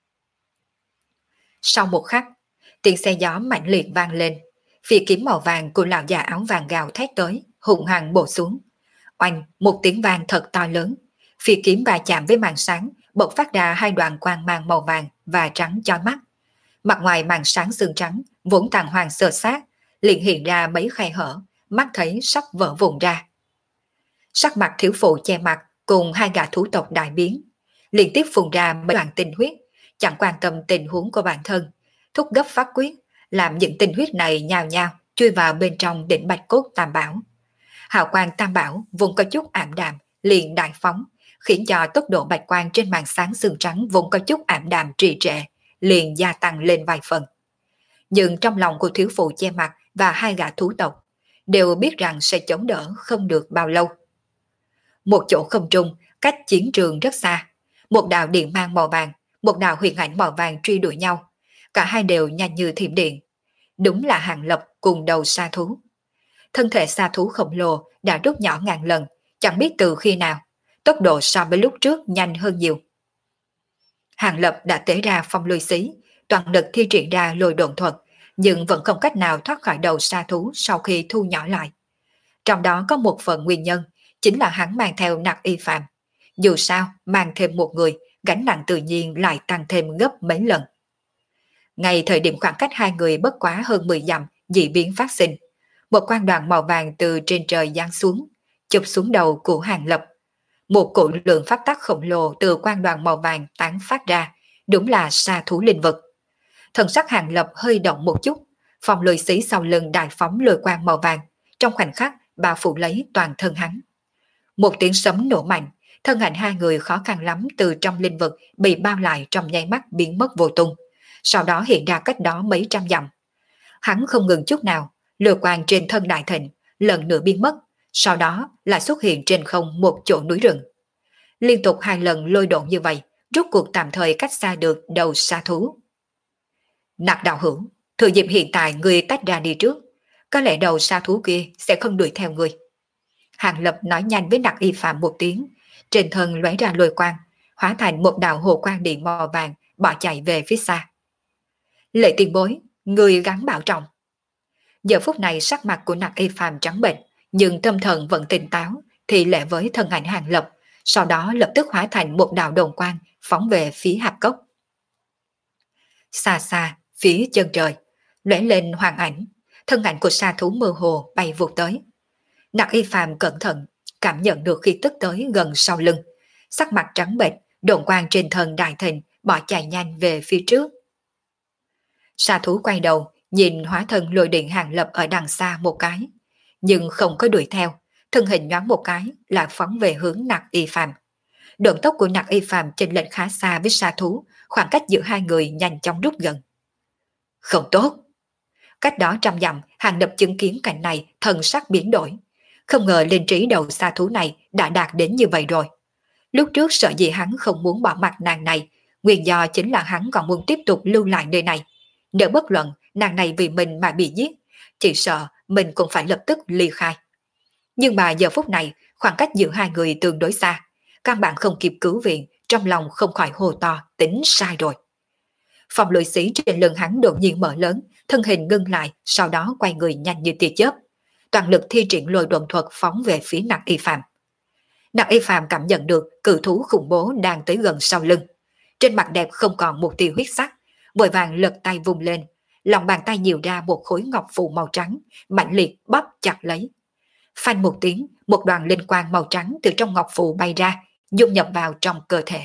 Speaker 1: Sau một khắc, tiếng xe gió mạnh liệt vang lên, phi kiếm màu vàng của lão già áo vàng gào thét tới, hùng hăng bổ xuống. Oanh, một tiếng vang thật to lớn, phi kiếm va chạm với màn sáng, bộc phát ra hai đoàn quang mang màu vàng và trắng chói mắt. Mặt ngoài màn sáng xương trắng vốn tàn hoàng sơ sát, liền hiện ra mấy khe hở, mắt thấy sắp vỡ vụn ra. Sắc mặt thiếu phụ che mặt cùng hai gã thú tộc đại biến, liên tiếp phun ra mấy đoàn tinh huyết, chẳng quan tâm tình huống của bản thân, thúc gấp phát quyết, làm những tinh huyết này nhào nhào chui vào bên trong đỉnh bạch cốt tam bảo. Hào quang tam bảo vốn có chút ảm đạm, liền đại phóng, khiến cho tốc độ bạch quang trên màn sáng xương trắng vốn có chút ảm đạm trì trệ, liền gia tăng lên vài phần. Nhưng trong lòng của thiếu phụ che mặt và hai gã thú tộc đều biết rằng sẽ chống đỡ không được bao lâu. Một chỗ không trung, cách chiến trường rất xa, một đạo điện mang màu vàng, một đạo huyền ảnh màu vàng truy đuổi nhau, cả hai đều nhanh như thiểm điện. Đúng là Hàng Lập cùng đầu sa thú. Thân thể sa thú khổng lồ đã rút nhỏ ngàn lần, chẳng biết từ khi nào, tốc độ so với lúc trước nhanh hơn nhiều. Hàng Lập đã tế ra phong lôi xí, toàn lực thi triển ra lôi độn thuật, nhưng vẫn không cách nào thoát khỏi đầu sa thú sau khi thu nhỏ lại. Trong đó có một phần nguyên nhân, chính là hắn mang theo Nặc Y Phạm. Dù sao, mang thêm một người, gánh nặng tự nhiên lại tăng thêm gấp mấy lần. Ngay thời điểm khoảng cách hai người bất quá hơn mười dặm, dị biến phát sinh. Một quang đoàn màu vàng từ trên trời giáng xuống, chụp xuống đầu của Hàng Lập. Một cổ lượng pháp tắc khổng lồ từ quang đoàn màu vàng tán phát ra, đúng là sa thú linh vực. Thần sắc Hàng Lập hơi động một chút, phòng lôi xí sau lưng đại phóng lôi quang màu vàng, trong khoảnh khắc bao phủ lấy toàn thân hắn. Một tiếng sấm nổ mạnh, thân ảnh hai người khó khăn lắm từ trong linh vực bị bao lại trong nháy mắt biến mất vô tung, sau đó hiện ra cách đó mấy trăm dặm. Hắn không ngừng chút nào, lôi quang trên thân đại thịnh lần nữa biến mất, sau đó lại xuất hiện trên không một chỗ núi rừng. Liên tục hai lần lôi độn như vậy, rốt cuộc tạm thời cách xa được đầu sa thú. Nặc đạo hữu, thừa dịp hiện tại người tách ra đi trước, có lẽ đầu sa thú kia sẽ không đuổi theo người. Hàng Lập nói nhanh với Nặc Y Phạm một tiếng, trên thân lóe ra lôi quang, hóa thành một đạo hồ quang điện màu vàng bỏ chạy về phía xa. Lệ tiền bối, người gắng bảo trọng. Giờ phút này sắc mặt của Nặc Y Phạm trắng bệch, nhưng tâm thần vẫn tỉnh táo, thì lệ với thân ảnh Hàng Lập, sau đó lập tức hóa thành một đạo đồn quang phóng về phía hạp cốc. Xa xa, phía chân trời, lóe lên hoàng ảnh, thân ảnh của sa thú mơ hồ bay vụt tới. Nặc Y Phạm cẩn thận, cảm nhận được khi tức tới gần sau lưng, sắc mặt trắng bệch, đồn quang trên thân đại thịnh bỏ chạy nhanh về phía trước. Sa thú quay đầu, nhìn hóa thân lôi điện Hàng Lập ở đằng xa một cái, nhưng không có đuổi theo, thân hình nhoáng một cái lại phóng về hướng Nặc Y Phạm. Độ tốc của Nặc Y Phạm chênh lệch khá xa với sa thú, khoảng cách giữa hai người nhanh chóng rút gần. Không tốt! Cách đó trăm dặm, Hàng Lập chứng kiến cảnh này, thần sắc biến đổi. Không ngờ linh trí đầu sa thú này đã đạt đến như vậy rồi. Lúc trước sợ gì hắn không muốn bỏ mặt nàng này, nguyên do chính là hắn còn muốn tiếp tục lưu lại nơi này. Nếu bất luận nàng này vì mình mà bị giết, chỉ sợ mình cũng phải lập tức ly khai. Nhưng mà giờ phút này, khoảng cách giữa hai người tương đối xa, căn bản không kịp cứu viện, trong lòng không khỏi hô to, tính sai rồi. Phòng lưỡi sĩ trên lưng hắn đột nhiên mở lớn, thân hình ngưng lại, sau đó quay người nhanh như tia chớp, toàn lực thi triển lôi độn thuật phóng về phía Nặc Y Phàm. Nặc Y Phàm cảm nhận được cự thú khủng bố đang tới gần sau lưng, trên mặt đẹp không còn một tia huyết sắc, vội vàng lật tay vung lên, lòng bàn tay nhiều ra một khối ngọc phù màu trắng, mạnh liệt bóp chặt lấy. Phanh một tiếng, một đoàn linh quang màu trắng từ trong ngọc phù bay ra, dung nhập vào trong cơ thể.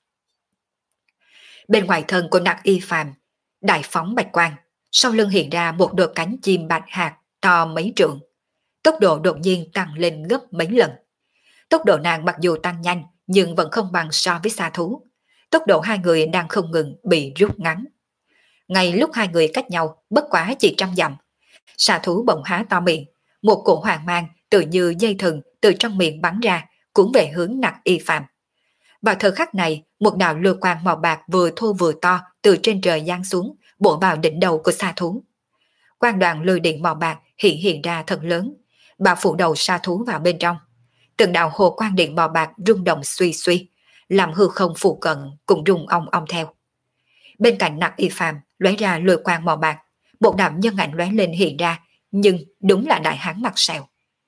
Speaker 1: Bên ngoài thân của Nặc Y Phàm, đại phóng bạch quang, sau lưng hiện ra một đôi cánh chim bạch hạt to mấy trượng, tốc độ đột nhiên tăng lên gấp mấy lần. Tốc độ nàng mặc dù tăng nhanh nhưng vẫn không bằng so với xà thú. Tốc độ hai người đang không ngừng bị rút ngắn. Ngay lúc hai người cách nhau bất quá chỉ trăm dặm, xà thú bỗng há to miệng, một cổ hoàng mang tự như dây thừng từ trong miệng bắn ra, cuốn về hướng Nặc Y Phàm. Vào thời khắc này, một đạo lôi quang màu bạc vừa thô vừa to từ trên trời giáng xuống, bổ vào đỉnh đầu của xà thú. Quang đoàn lôi điện màu bạc hiện hiện ra thật lớn, bao phủ đầu xà thú vào bên trong. Từng đạo hồ quang điện màu bạc rung động suy suy, làm hư không phụ cận cũng rung ong ong theo. Bên cạnh Nặc Y Phàm lóe ra lôi quang màu bạc, một đạo nhân ảnh lóe lên hiện ra, nhưng đúng là đại hán mặt sẹo.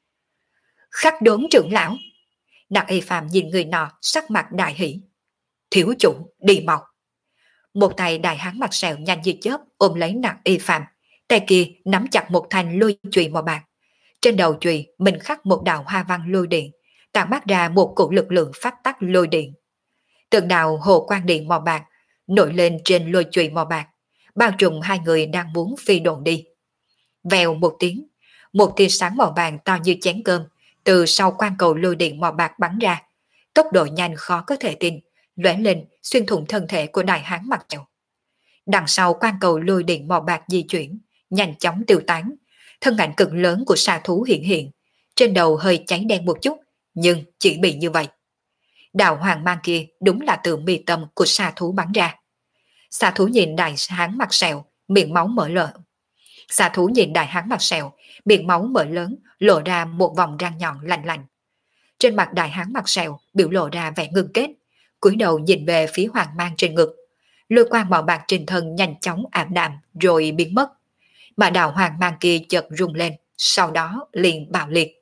Speaker 1: Khắc Đốn trưởng lão. Nặc Y Phàm nhìn người nọ, sắc mặt đại hỉ. Thiếu chủ, đi mau. Một tay đại hán mặt sẹo nhanh như chớp ôm lấy Nặc Y Phàm, tay kia nắm chặt một thanh lôi chùy màu bạc. Trên đầu chùy mình khắc một đạo hoa văn lôi điện, tản mát ra một cổ lực lượng pháp tắc lôi điện. Từng đạo hồ quang điện màu bạc nổi lên trên lôi chùy màu bạc, bao trùm hai người đang muốn phi độn đi. Vèo một tiếng, một tia sáng màu vàng to như chén cơm từ sau quan cầu lôi điện màu bạc bắn ra, tốc độ nhanh khó có thể tin, lóe lên xuyên thủng thân thể của đại hán mặt sẹo. Đằng sau quan cầu lôi điện màu bạc di chuyển, nhanh chóng tiêu tán, thân ảnh cực lớn của xà thú hiện hiện, trên đầu hơi cháy đen một chút, nhưng chỉ bị như vậy. Đạo hoàng mang kia đúng là từ mi tâm của xà thú bắn ra. Xà thú nhìn đại hán mặt sẹo, miệng máu mở lở. Xà thú nhìn đại hán mặt sẹo, miệng máu mở lớn, lộ ra một vòng răng nhọn lạnh lạnh. Trên mặt đại hán mặt sẹo biểu lộ ra vẻ ngưng kết, cúi đầu nhìn về phía hoàng mang trên ngực. Lôi quang màu bạc trên thân nhanh chóng ảm đạm rồi biến mất, mà đạo hoàng mang kia chợt rung lên, sau đó liền bạo liệt.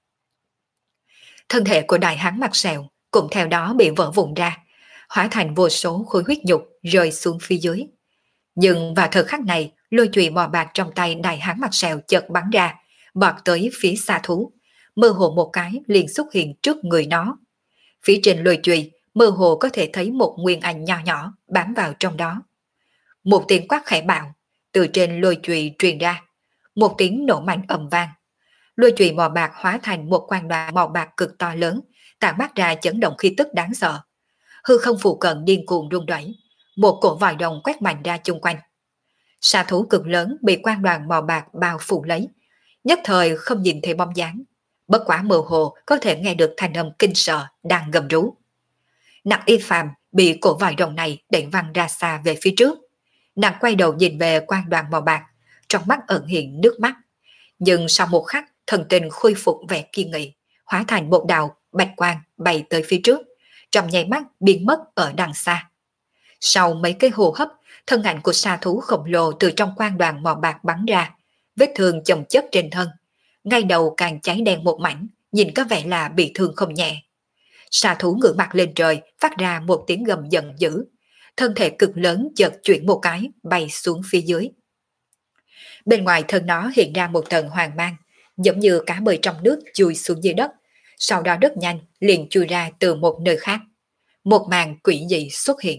Speaker 1: Thân thể của đại hán mặt sẹo cũng theo đó bị vỡ vụn ra, hóa thành vô số khối huyết nhục rơi xuống phía dưới. Nhưng vào thời khắc này, lôi chùy màu bạc trong tay đại hán mặt sẹo chợt bắn ra, bọt tới phía xà thú, mơ hồ một cái liền xuất hiện trước người nó. Phía trên lôi chùy mơ hồ có thể thấy một nguyên ảnh nhỏ nhỏ bám vào trong đó. Một tiếng quát khẽ bạo từ trên lôi chùy truyền ra, một tiếng nổ mạnh ầm vang. Lôi chùy màu bạc hóa thành một quang đoàn màu bạc cực to lớn, tản mát ra chấn động khí tức đáng sợ. Hư không phụ cận điên cuồng rung rẩy, một cổ vòi rồng quét mạnh ra chung quanh. Xà thú cực lớn bị quang đoàn màu bạc bao phủ lấy, nhất thời không nhìn thấy bóng dáng, bất quả mơ hồ có thể nghe được thanh âm kinh sợ đang gầm rú. Nặc Y Phàm bị cổ vòi rồng này đẩy văng ra xa về phía trước. Nàng quay đầu nhìn về quang đoàn màu bạc, trong mắt ẩn hiện nước mắt, nhưng sau một khắc thần tình khôi phục vẻ kiên nghị, hóa thành một đạo bạch quang bay tới phía trước, trong nháy mắt biến mất ở đằng xa. Sau mấy cái hô hấp, thân ảnh của xà thú khổng lồ từ trong quang đoàn màu bạc bắn ra, vết thương chồng chất trên thân, ngay đầu càng cháy đen một mảnh, nhìn có vẻ là bị thương không nhẹ. Xà thú ngửa mặt lên trời, phát ra một tiếng gầm giận dữ, thân thể cực lớn chợt chuyển một cái, bay xuống phía dưới. Bên ngoài thân nó hiện ra một tầng hoàng mang, giống như cá bơi trong nước chui xuống dưới đất, sau đó rất nhanh liền chui ra từ một nơi khác. Một màn quỷ dị xuất hiện.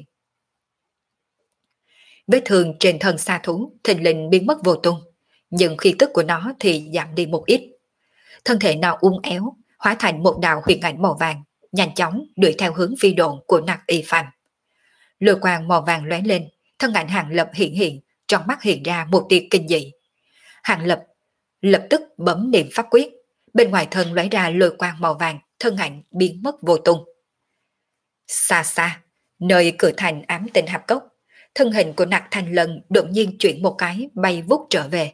Speaker 1: Vết thương trên thân xà thú thình lình biến mất vô tung, nhưng khí tức của nó thì giảm đi một ít. Thân thể nó uốn éo, hóa thành một đạo huyền ảnh màu vàng, nhanh chóng đuổi theo hướng phi độn của Nặc Y Phàm. Lôi quang màu vàng lóe lên, thân ảnh Hàng Lập hiện hiện, trong mắt hiện ra một tia kinh dị. Hàng Lập lập tức bấm niệm pháp quyết, bên ngoài thân lóe ra lôi quang màu vàng, thân ảnh biến mất vô tung. Xa xa, nơi cửa thành ám tinh hạp cốc, thân hình của Nặc Thanh Lân đột nhiên chuyển một cái bay vút trở về,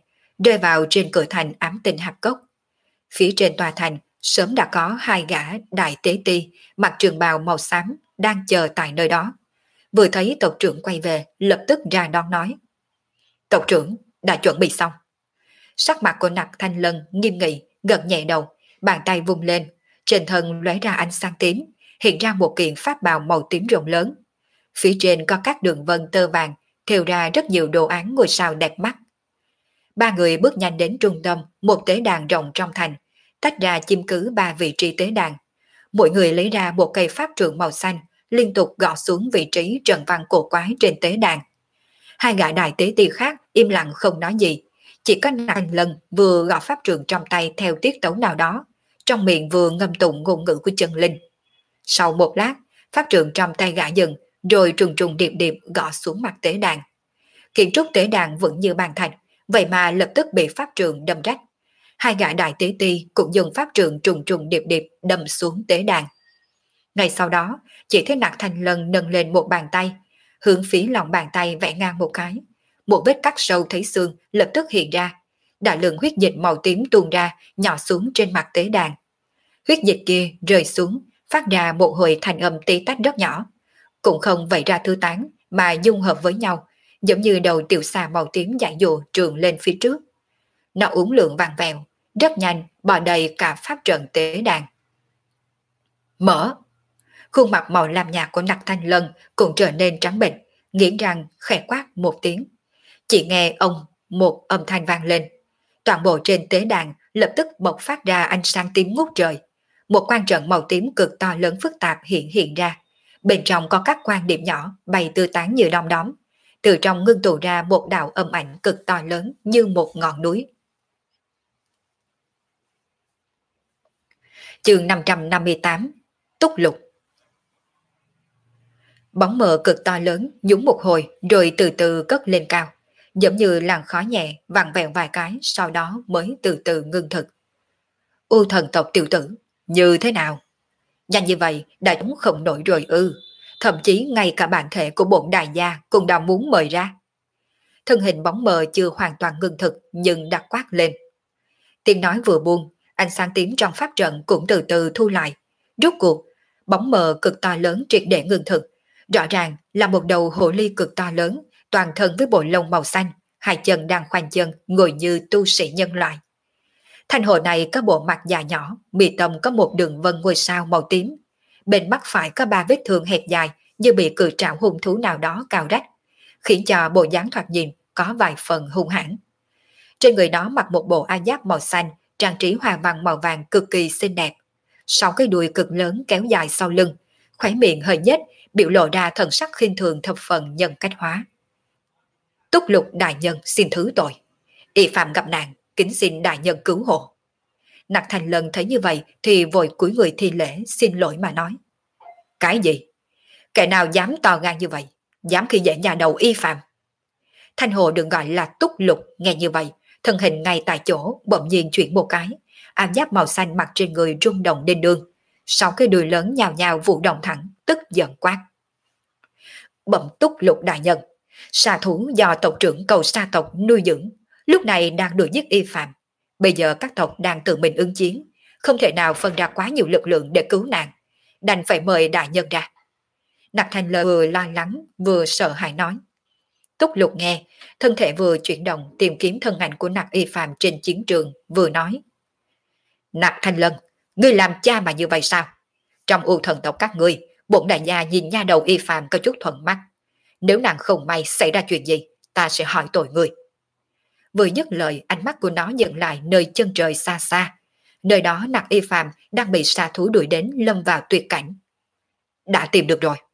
Speaker 1: rơi vào trên cửa thành ám tinh hạp cốc. Phía trên tòa thành sớm đã có hai gã đại tế ti mặc trường bào màu xám đang chờ tại nơi đó. Vừa thấy tộc trưởng quay về, lập tức ra đón nói: "Tộc trưởng, đã chuẩn bị xong." Sắc mặt của Nặc Thanh Lân nghiêm nghị, gật nhẹ đầu, bàn tay vung lên, trên thân lóe ra ánh sáng tím, hiện ra một kiện pháp bào màu tím rộng lớn. Phía trên có các đường vân tơ vàng, thêu ra rất nhiều đồ án ngôi sao đẹp mắt. Ba người bước nhanh đến trung tâm một tế đàn rộng trong thành, tách ra chiếm cứ ba vị trí tế đàn. Mỗi người lấy ra một cây pháp trượng màu xanh, liên tục gõ xuống vị trí trần văn cổ quái trên tế đàn. Hai gã đại tế ti khác im lặng không nói gì, chỉ có Thanh Lân vừa gõ pháp trượng trong tay theo tiết tấu nào đó, trong miệng vừa ngâm tụng ngôn ngữ của chân linh. Sau một lát, pháp trượng trong tay gã dừng, rồi trùng trùng điệp điệp gõ xuống mặt tế đàn. Kiến trúc tế đàn vẫn như bàn thạch, vậy mà lập tức bị pháp trượng đâm rách. Hai gã đại tế ti cũng dùng pháp trượng trùng trùng điệp điệp đâm xuống tế đàn. Ngay sau đó, chỉ thấy Nặc Thanh Lân nâng lên một bàn tay, hướng phía lòng bàn tay vẽ ngang một cái. Một vết cắt sâu thấy xương lập tức hiện ra, đại lượng huyết dịch màu tím tuôn ra, nhỏ xuống trên mặt tế đàn. Huyết dịch kia rơi xuống, phát ra một hồi thanh âm tí tách rất nhỏ, cũng không vẩy ra thư tán mà dung hợp với nhau, giống như đầu tiểu xà màu tím dại dụ trường lên phía trước. Nó uốn lượn vàng vèo, rất nhanh bò đầy cả pháp trận tế đàn. Mở! Khuôn mặt màu lam nhạt của Nặc Thanh Lân cũng trở nên trắng bệch, nghiến răng khẽ quát một tiếng. Chỉ nghe ông một âm thanh vang lên, toàn bộ trên tế đàn lập tức bộc phát ra ánh sáng tím ngút trời. Một quan trận màu tím cực to lớn phức tạp hiện hiện ra, bên trong có các quan điểm nhỏ bay tứ tán như đom đóm, từ trong ngưng tụ ra một đạo âm ảnh cực to lớn như một ngọn núi. Chương năm trăm năm mươi tám, Túc Lục. Bóng mờ cực to lớn nhúng một hồi rồi từ từ cất lên cao, giống như làn khói nhẹ vặn vẹo vài cái, sau đó mới từ từ ngưng thực. U thần tộc tiểu tử, như thế nào? Nhanh như vậy đã chống không nổi rồi ư? Thậm chí ngay cả bản thể của bổn đại gia cũng đã muốn mời ra. Thân hình bóng mờ chưa hoàn toàn ngưng thực nhưng đã quát lên. Tiếng nói vừa buông, ánh sáng tím trong pháp trận cũng từ từ thu lại. Rốt cuộc, bóng mờ cực to lớn triệt để ngưng thực, rõ ràng là một đầu hồ ly cực to lớn, toàn thân với bộ lông màu xanh, hai chân đang khoanh chân, ngồi như tu sĩ nhân loại. Thanh hồ này có bộ mặt dài nhỏ, mi tâm có một đường vân ngôi sao màu tím. Bên mắt phải có ba vết thương hẹp dài như bị cự trảo hung thú nào đó cào rách, khiến cho bộ dáng thoạt nhìn có vài phần hung hãn. Trên người nó mặc một bộ áo giáp màu xanh, trang trí hoa văn màu vàng cực kỳ xinh đẹp. Sau cái đuôi cực lớn kéo dài sau lưng, khóe miệng hơi nhếch, biểu lộ ra thần sắc khinh thường thập phần nhân cách hóa. Túc Lục đại nhân xin thứ tội, y phạm gặp nạn, kính xin đại nhân cứu hộ. Nặc Thanh Lân thấy như vậy thì vội cúi người thi lễ xin lỗi mà nói. Cái gì? Kẻ nào dám to gan như vậy, dám khi dễ nhà đầu y phạm? Thanh hồ đừng gọi là Túc Lục, nghe như vậy, thân hình ngay tại chỗ bỗng nhiên chuyển một cái, áo giáp màu xanh mặc trên người rung động đinh đương, sau cái đuôi lớn nhào nhào vụ động thẳng, tức giận quát. Bẩm Túc Lục đại nhân, xà thú do tộc trưởng cầu sa tộc nuôi dưỡng, lúc này đang đuổi giết y phạm. Bây giờ các tộc đang tự mình ứng chiến, không thể nào phân ra quá nhiều lực lượng để cứu nạn, đành phải mời đại nhân ra. Nặc Thanh Lân vừa lo lắng vừa sợ hãi nói. Túc Lục nghe, thân thể vừa chuyển động tìm kiếm thân ảnh của Nặc y phạm trên chiến trường, vừa nói. Nặc Thanh Lân, ngươi làm cha mà như vậy sao? Trong u thần tộc các ngươi, bổn đại gia nhìn nha đầu y phạm có chút thuận mắt. Nếu nàng không may xảy ra chuyện gì, ta sẽ hỏi tội ngươi. Vừa dứt lời, ánh mắt của nó dừng lại nơi chân trời xa xa. Nơi đó Nặc y phạm đang bị xà thú đuổi đến lâm vào tuyệt cảnh. Đã tìm được rồi.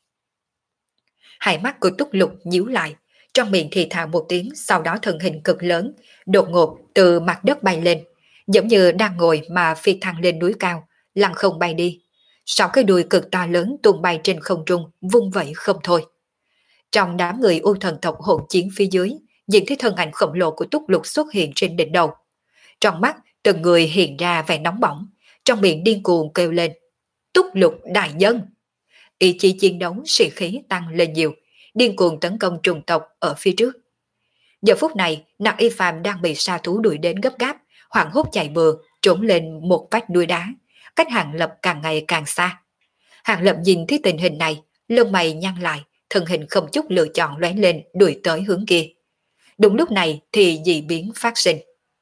Speaker 1: Hai mắt của Túc Lục nhíu lại, trong miệng thì thào một tiếng, sau đó thân hình cực lớn, đột ngột từ mặt đất bay lên, giống như đang ngồi mà phi thăng lên núi cao, lăng không bay đi. Sau cái đuôi cực to lớn tung bay trên không trung, vung vẩy không thôi. Trong đám người u thần tộc hỗn chiến phía dưới, nhìn thấy thân ảnh khổng lồ của Túc Lục xuất hiện trên đỉnh đầu. Trong mắt, từng người hiện ra vẻ nóng bỏng, trong miệng điên cuồng kêu lên. Túc Lục đại nhân! Ý chí chiến đấu sĩ khí tăng lên nhiều, điên cuồng tấn công trùng tộc ở phía trước. Giờ phút này, Nặc Y Phàm đang bị sa thú đuổi đến gấp gáp, hoảng hốt chạy bừa, trốn lên một vách núi đá, cách Hàng Lập càng ngày càng xa. Hàng Lập nhìn thấy tình hình này, lông mày nhăn lại, thân hình không chút lựa chọn lóe lên đuổi tới hướng kia. Đúng lúc này thì dị biến phát sinh.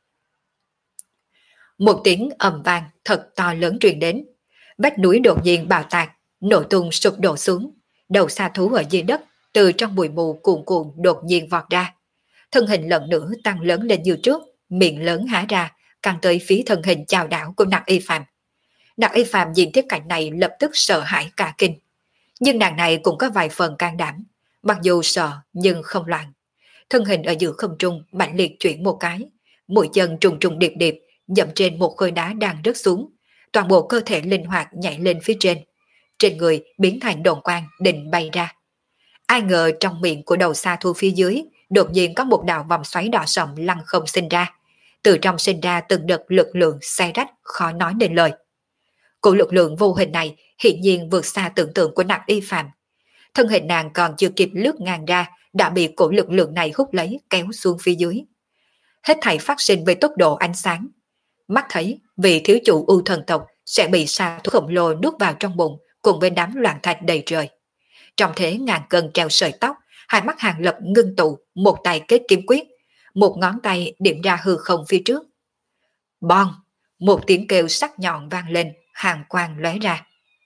Speaker 1: Một tiếng ầm vang thật to lớn truyền đến. Vách núi đột nhiên bạo tạc, nổ tung sụp đổ xuống. Đầu sa thú ở dưới đất, từ trong bụi mù cuồn cuộn đột nhiên vọt ra. Thân hình lần nữa tăng lớn lên như trước, miệng lớn há ra, càng tới phía thân hình chào đảo của Nặc Y Phàm. Nặc Y Phàm nhìn thấy cảnh này lập tức sợ hãi cả kinh. Nhưng nàng này cũng có vài phần can đảm, mặc dù sợ nhưng không loạn. Thân hình ở giữa không trung mạnh liệt chuyển một cái, mũi chân trùng trùng điệp điệp dậm trên một khối đá đang rớt xuống, toàn bộ cơ thể linh hoạt nhảy lên phía trên. Trên người biến thành đồn quang định bay ra. Ai ngờ trong miệng của đầu sa thu phía dưới đột nhiên có một đạo vòng xoáy đỏ sậm lăng không sinh ra. Từ trong sinh ra từng đợt lực lượng xé rách khó nói nên lời. Cổ lực lượng vô hình này hiển nhiên vượt xa tưởng tượng của Nặc Y Phàm. Thân hình nàng còn chưa kịp lướt ngang ra đã bị cổ lực lượng này hút lấy kéo xuống phía dưới. Hết thảy phát sinh với tốc độ ánh sáng. Mắt thấy vị thiếu chủ U thần tộc sẽ bị sa thú khổng lồ nuốt vào trong bụng cùng với đám loạn thạch đầy trời. Trong thế ngàn cân treo sợi tóc, hai mắt Hàng Lập ngưng tụ, một tay kết kiếm quyết, một ngón tay điểm ra hư không phía trước. Bon, một tiếng kêu sắc nhọn vang lên, hàn quang lóe ra.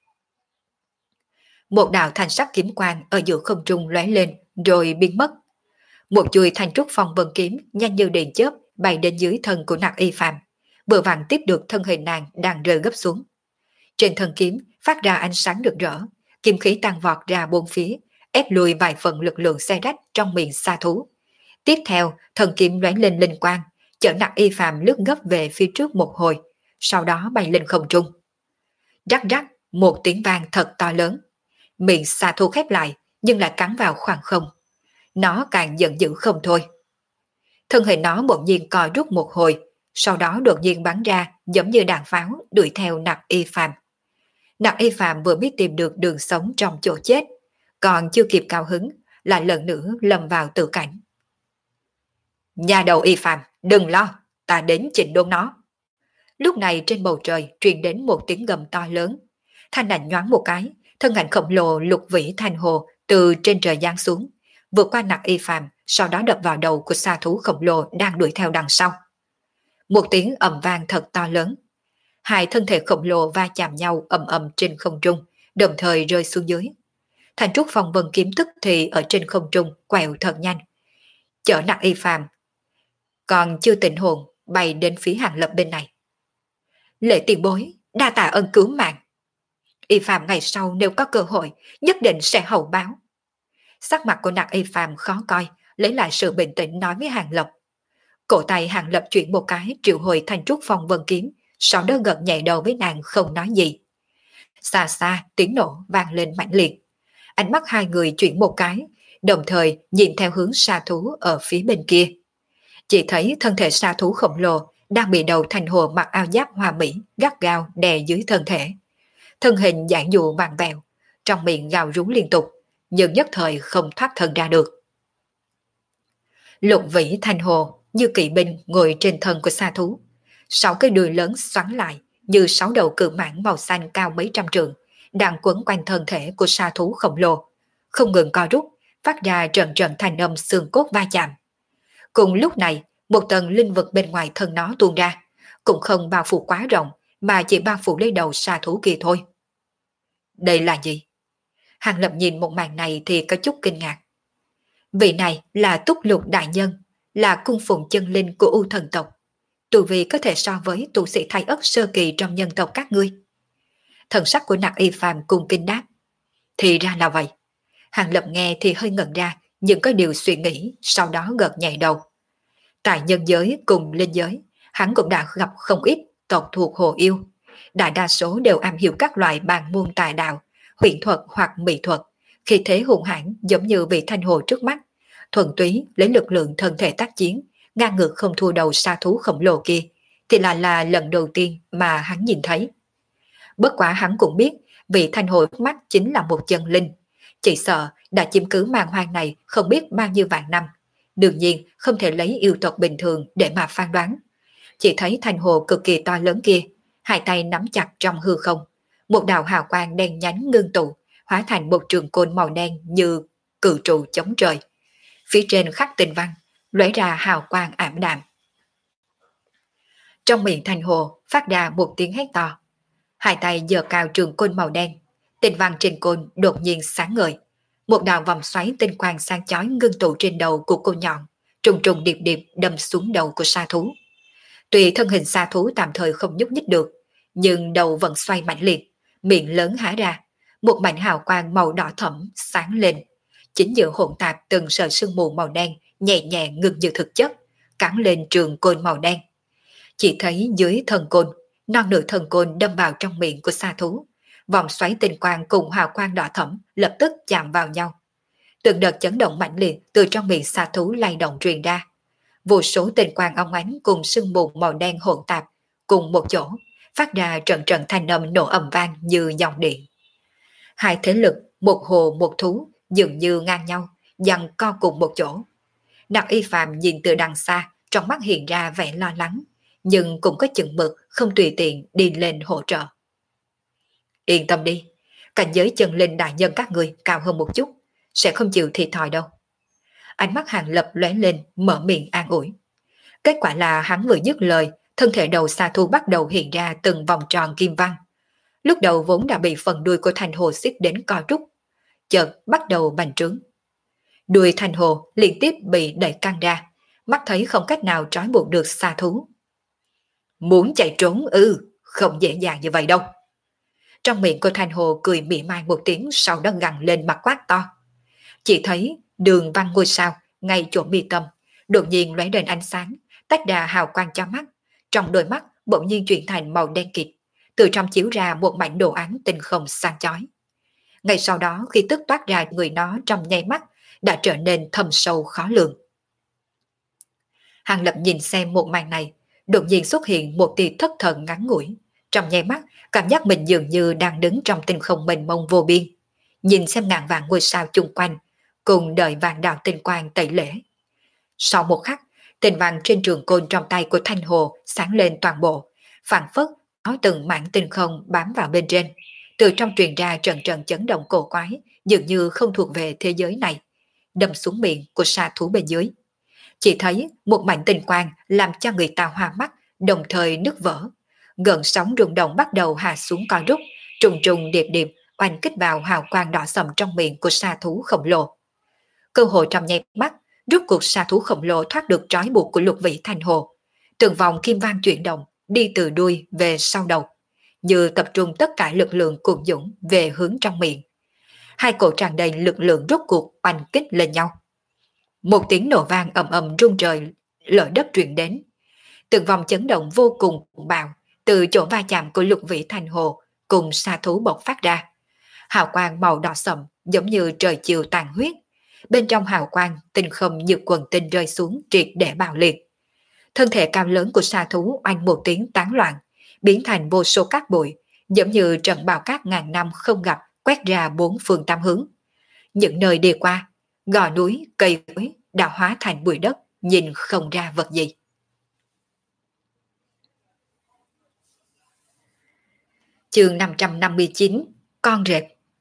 Speaker 1: Một đạo thanh sắc kiếm quang ở giữa không trung lóe lên rồi biến mất. Một chuôi thanh trúc phong vân kiếm nhanh như điện chớp bay đến dưới thân của Nặc Y Phàm, vừa vặn tiếp được thân hình nàng đang rơi gấp xuống. Trên thân kiếm phát ra ánh sáng rực rỡ, kim khí tăng vọt ra bốn phía, ép lùi vài phần lực lượng xe rách trong miệng sa thú. Tiếp theo, thần kiếm lóe lên linh quang, chở Nặc Y Phàm lướt gấp về phía trước một hồi, sau đó bay lên không trung. Rắc rắc, một tiếng vang thật to lớn. Miệng sa thú khép lại, nhưng lại cắn vào khoảng không. Nó càng giận dữ không thôi. Thân hình nó bỗng nhiên co rút một hồi, sau đó đột nhiên bắn ra giống như đạn pháo đuổi theo Nặc Y Phàm. Nặc Y Phàm vừa biết tìm được đường sống trong chỗ chết, còn chưa kịp cao hứng, lại lần nữa lâm vào tự cảnh. Nhà đầu Y Phàm, đừng lo, ta đến chỉnh đốn nó. Lúc này trên bầu trời truyền đến một tiếng gầm to lớn. Thanh ảnh nhoáng một cái, thân ảnh khổng lồ lục vĩ thanh hồ từ trên trời giáng xuống, vượt qua Nặc Y Phàm, sau đó đập vào đầu của sa thú khổng lồ đang đuổi theo đằng sau. Một tiếng ầm vang thật to lớn. Hai thân thể khổng lồ va chạm nhau ầm ầm trên không trung, đồng thời rơi xuống dưới. Thanh trúc phong vân kiếm tức thì ở trên không trung quẹo thật nhanh, chở Nặc Y Phàm còn chưa tỉnh hồn bay đến phía Hàng Lập bên này. Lệ tiền bối, đa tạ ơn cứu mạng. Y Phàm ngày sau nếu có cơ hội nhất định sẽ hậu báo. Sắc mặt của Nặc Y Phàm khó coi, lấy lại sự bình tĩnh nói với Hàng Lập. Cổ tay Hàng Lập chuyển một cái triệu hồi thanh trúc phong vân kiếm, sau đó gật nhẹ đầu với nàng không nói gì. Xa xa tiếng nổ vang lên mãnh liệt. Ánh mắt hai người chuyển một cái, đồng thời nhìn theo hướng sa thú ở phía bên kia. Chỉ thấy thân thể sa thú khổng lồ đang bị đầu thành hồ mặc áo giáp hoa mỹ gắt gao đè dưới thân thể. Thân hình giãn dụ vàng vẹo, trong miệng gào rú liên tục, nhưng nhất thời không thoát thân ra được. Lục vĩ thành hồ như kỵ binh ngồi trên thân của sa thú, sáu cái đuôi lớn xoắn lại như sáu đầu cự mãng màu xanh cao mấy trăm trượng, đang quấn quanh thân thể của sa thú khổng lồ, không ngừng co rút, phát ra trận trận thanh âm xương cốt va chạm. Cùng lúc này, một tầng linh vực bên ngoài thân nó tuôn ra, cũng không bao phủ quá rộng, mà chỉ bao phủ lấy đầu sa thú kia thôi. Đây là gì? Hàng Lập nhìn một màn này thì có chút kinh ngạc. Vị này là Túc Lục đại nhân, là cung phụng chân linh của U thần tộc. Tu vi có thể so với tu sĩ thái ất sơ kỳ trong nhân tộc các ngươi. Thần sắc của Nặc Y Phàm cùng kinh đáp. Thì ra là vậy. Hàng Lập nghe thì hơi ngẩn ra, nhưng có điều suy nghĩ, sau đó gật nhẹ đầu. Tại nhân giới cùng linh giới, hắn cũng đã gặp không ít tộc thuộc Hồ Yêu. Đại đa số đều am hiểu các loại bàn môn tài đạo, huyền thuật hoặc mỹ thuật. Khi thế hùng hãn giống như vị thanh hồ trước mắt, thuần túy lấy lực lượng thân thể tác chiến, ngang ngược không thua đầu sa thú khổng lồ kia, thì là là lần đầu tiên mà hắn nhìn thấy. Bất quá hắn cũng biết vị thanh hồ trước mắt chính là một chân linh, chỉ sợ đã chiếm cứ màn hoang này không biết bao nhiêu vạn năm, Đương nhiên không thể lấy yêu tộc bình thường để mà phán đoán. Chỉ thấy thành hồ cực kỳ to lớn kia, hai tay nắm chặt trong hư không. Một đạo hào quang đen nhánh ngưng tụ, hóa thành một trường côn màu đen như cự trụ chống trời. Phía trên khắc tinh văn, lóe ra hào quang ảm đạm. Trong miệng thành hồ phát ra một tiếng hét to. Hai tay giơ cao trường côn màu đen, tinh văn trên côn đột nhiên sáng ngời. Một đạo vòng xoáy tinh quang sáng chói ngưng tụ trên đầu của cô nhọn, trùng trùng điệp điệp đâm xuống đầu của sa thú. Tuy thân hình sa thú tạm thời không nhúc nhích được, nhưng đầu vẫn xoay mạnh liệt, miệng lớn há ra, một mảnh hào quang màu đỏ thẫm sáng lên. Chính giữa hỗn tạp từng sợi sương mù màu đen nhẹ nhẹ ngưng như thực chất, cắn lên trường côn màu đen. Chỉ thấy dưới thân côn, non nửa thân côn đâm vào trong miệng của sa thú. Vòng xoáy tinh quang cùng hào quang đỏ thẫm lập tức chạm vào nhau. Từng đợt chấn động mạnh liệt từ trong miệng sa thú lay động truyền ra. Vô số tinh quang óng ánh cùng sương mù màu đen hỗn tạp cùng một chỗ, phát ra trận trận thanh âm nổ ầm vang như dòng điện. Hai thế lực, một hồ một thú, dường như ngang nhau, giằng co cùng một chỗ. Đặng Y Phạm nhìn từ đằng xa, trong mắt hiện ra vẻ lo lắng, nhưng cũng có chừng mực không tùy tiện đi lên hỗ trợ. Yên tâm đi, cảnh giới chân linh đại nhân các người cao hơn một chút, sẽ không chịu thiệt thòi đâu. Ánh mắt Hàng Lập lóe lên, mở miệng an ủi. Kết quả là hắn vừa dứt lời, thân thể đầu sa thu bắt đầu hiện ra từng vòng tròn kim văn. Lúc đầu vốn đã bị phần đuôi của thành hồ xiết đến co rút, chợt bắt đầu bành trướng. Đuôi thành hồ liên tiếp bị đẩy căng ra, mắt thấy không cách nào trói buộc được sa thú. Muốn chạy trốn ư, ừ, không dễ dàng như vậy đâu. Trong miệng của thành hồ cười mỉa mai một tiếng, sau đó gằn lên mặt quát to. Chỉ thấy đường văn ngôi sao ngay chỗ mi tâm đột nhiên lóe lên ánh sáng, tách ra hào quang cho mắt. Trong đôi mắt bỗng nhiên chuyển thành màu đen kịt, từ trong chiếu ra một mảnh đồ án tinh không sáng chói. Ngay sau đó khi tức toát ra người nó trong nháy mắt đã trở nên thâm sâu khó lường. Hàng Lập nhìn xem một màn này, đột nhiên xuất hiện một tia thất thần ngắn ngủi. Trong nháy mắt cảm giác mình dường như đang đứng trong tinh không mênh mông vô biên, nhìn xem ngàn vạn ngôi sao chung quanh, cùng đợi vạn đạo tinh quang tẩy lễ. Sau một khắc, tinh vàng trên trường côn trong tay của Thanh Hồ sáng lên toàn bộ, phảng phất có từng mảng tinh không bám vào bên trên. Từ trong truyền ra trận trận chấn động cổ quái, dường như không thuộc về thế giới này, đâm xuống miệng của sa thú bên dưới. Chỉ thấy một mảnh tinh quang làm cho người ta hoa mắt, đồng thời nứt vỡ. Gợn sóng rung động bắt đầu hạ xuống co rút, trùng trùng điệp điệp oanh kích vào hào quang đỏ sầm trong miệng của sa thú khổng lồ. Cơ hội trong nháy mắt, rút cuộc sa thú khổng lồ thoát được trói buộc của Lục Vĩ Thanh Hồ. Từng vòng kim vang chuyển động, đi từ đuôi về sau đầu, như tập trung tất cả lực lượng cuồng dũng về hướng trong miệng. Hai cổ tràn đầy lực lượng rút cuộc oanh kích lên nhau. Một tiếng nổ vang ầm ầm rung trời lở đất truyền đến. Từng vòng chấn động vô cùng bạo từ chỗ va chạm của Lục Vĩ Thanh Hồ cùng sa thú bộc phát ra. Hào quang màu đỏ sậm giống như trời chiều tàn huyết. Bên trong hào quang tinh không như quần tinh rơi xuống triệt để bạo liệt. Thân thể cao lớn của sa thú oanh một tiếng tán loạn, biến thành vô số cát bụi, giống như trận bão cát ngàn năm không gặp quét ra bốn phương tám hướng. Những nơi đi qua, gò núi, cây cối đã hóa thành bụi đất, nhìn không ra vật gì. Chương năm trăm năm mươi chín, con rệp.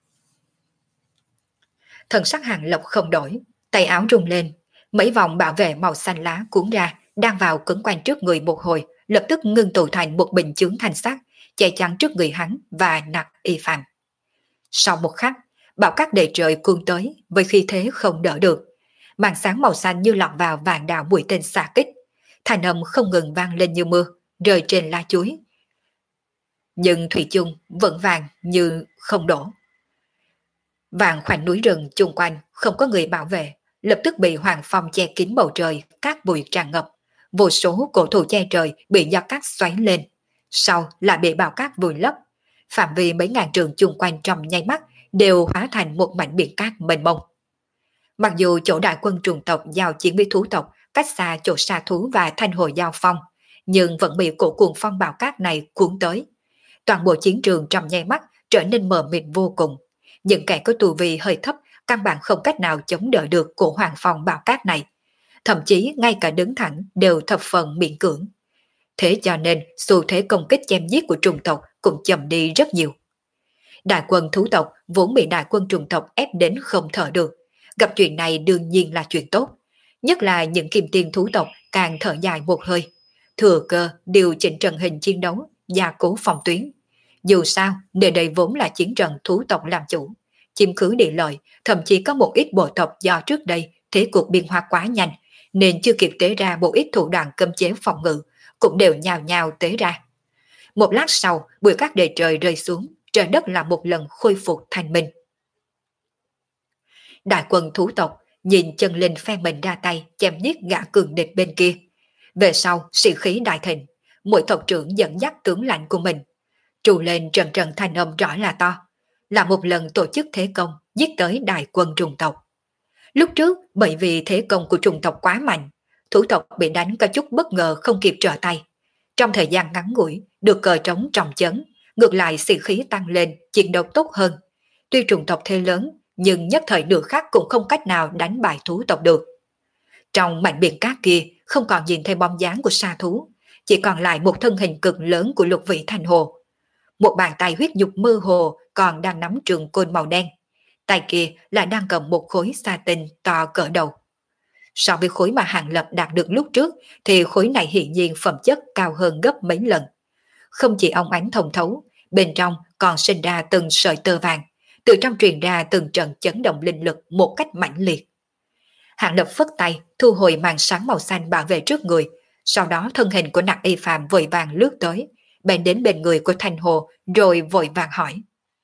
Speaker 1: Thần sắc Hàng Lập không đổi, tay áo rung lên, mấy vòng bảo vệ màu xanh lá cuốn ra, đang vào cứng quanh trước người một hồi, lập tức ngưng tụ thành một bình chướng thanh sắc, che chắn trước người hắn và Nặc Y Phạm. Sau một khắc, bão cát đầy trời cuốn tới với khí thế không đỡ được, màn sáng màu xanh như lọt vào vạn đạo mũi tên xạ kích, thanh âm không ngừng vang lên như mưa, rơi trên lá chuối. Nhưng thủy chung vẫn vàng như không đổ. Vàng khoảnh núi rừng chung quanh không có người bảo vệ, lập tức bị hoàng phong che kín bầu trời, cát bụi tràn ngập, vô số cổ thụ che trời bị gió cát xoáy lên, sau lại bị bão cát vùi lấp. Phạm vi mấy ngàn trường chung quanh trong nháy mắt đều hóa thành một mảnh biển cát mênh mông. Mặc dù chỗ đại quân trùng tộc giao chiến với thú tộc cách xa chỗ sa thú và Thanh Hồ giao phong, nhưng vẫn bị cổ cuồng phong bão cát này cuốn tới. Toàn bộ chiến trường trong nháy mắt trở nên mờ mịt vô cùng. Những kẻ có tu vi hơi thấp căn bản không cách nào chống đỡ được cổ hoàng phong bão cát này. thậm chí ngay cả đứng thẳng đều thập phần miễn cưỡng. Thế cho nên xu thế công kích chém giết của trùng tộc cũng chậm đi rất nhiều. Đại quân thú tộc vốn bị đại quân trùng tộc ép đến không thở được. Gặp chuyện này đương nhiên là chuyện tốt. Nhất là những kim tiền thú tộc càng thở dài một hơi. Thừa cơ điều chỉnh trận hình chiến đấu, gia cố phòng tuyến. Dù sao, nơi đây vốn là chiến trận thú tộc làm chủ. Chiếm cứ địa lợi, thậm chí có một ít bộ tộc do trước đây thế cuộc biên hóa quá nhanh, nên chưa kịp tế ra một ít thủ đoạn cấm chế phòng ngự, cũng đều nhào nhào tế ra. Một lát sau, bụi cát đầy trời rơi xuống, trời đất là một lần khôi phục thanh minh. Đại quân thú tộc nhìn chân linh phe mình ra tay chém giết gã cường địch bên kia. Về sau, sĩ khí đại thịnh, mỗi tộc trưởng dẫn dắt tướng lãnh của mình, trù lên trần trần thanh âm rõ là to, là một lần tổ chức thế công giết tới đại quân trùng tộc. Lúc trước, bởi vì thế công của trùng tộc quá mạnh, thú tộc bị đánh có chút bất ngờ không kịp trở tay. Trong thời gian ngắn ngủi, được cờ trống trọng chấn, ngược lại sĩ khí tăng lên, chiến đấu tốt hơn. Tuy trùng tộc thế lớn, nhưng nhất thời nửa khác cũng không cách nào đánh bại thú tộc được. Trong mảnh biển cát kia, không còn nhìn thấy bóng dáng của sa thú, chỉ còn lại một thân hình cực lớn của Lục Vị Thanh Hồ. Một bàn tay huyết nhục mơ hồ còn đang nắm trường côn màu đen, tay kia lại đang cầm một khối sa tinh to cỡ đầu. So với khối mà Hàng Lập đạt được lúc trước thì khối này hiển nhiên phẩm chất cao hơn gấp mấy lần. Không chỉ óng ánh thông thấu, bên trong còn sinh ra từng sợi tơ vàng, từ trong truyền ra từng trận chấn động linh lực một cách mãnh liệt. Hàng Lập phất tay thu hồi màn sáng màu xanh bảo vệ trước người, sau đó thân hình của Nặc Y Phàm vội vàng lướt tới, bèn đến bên người của Thanh Hồ rồi vội vàng hỏi: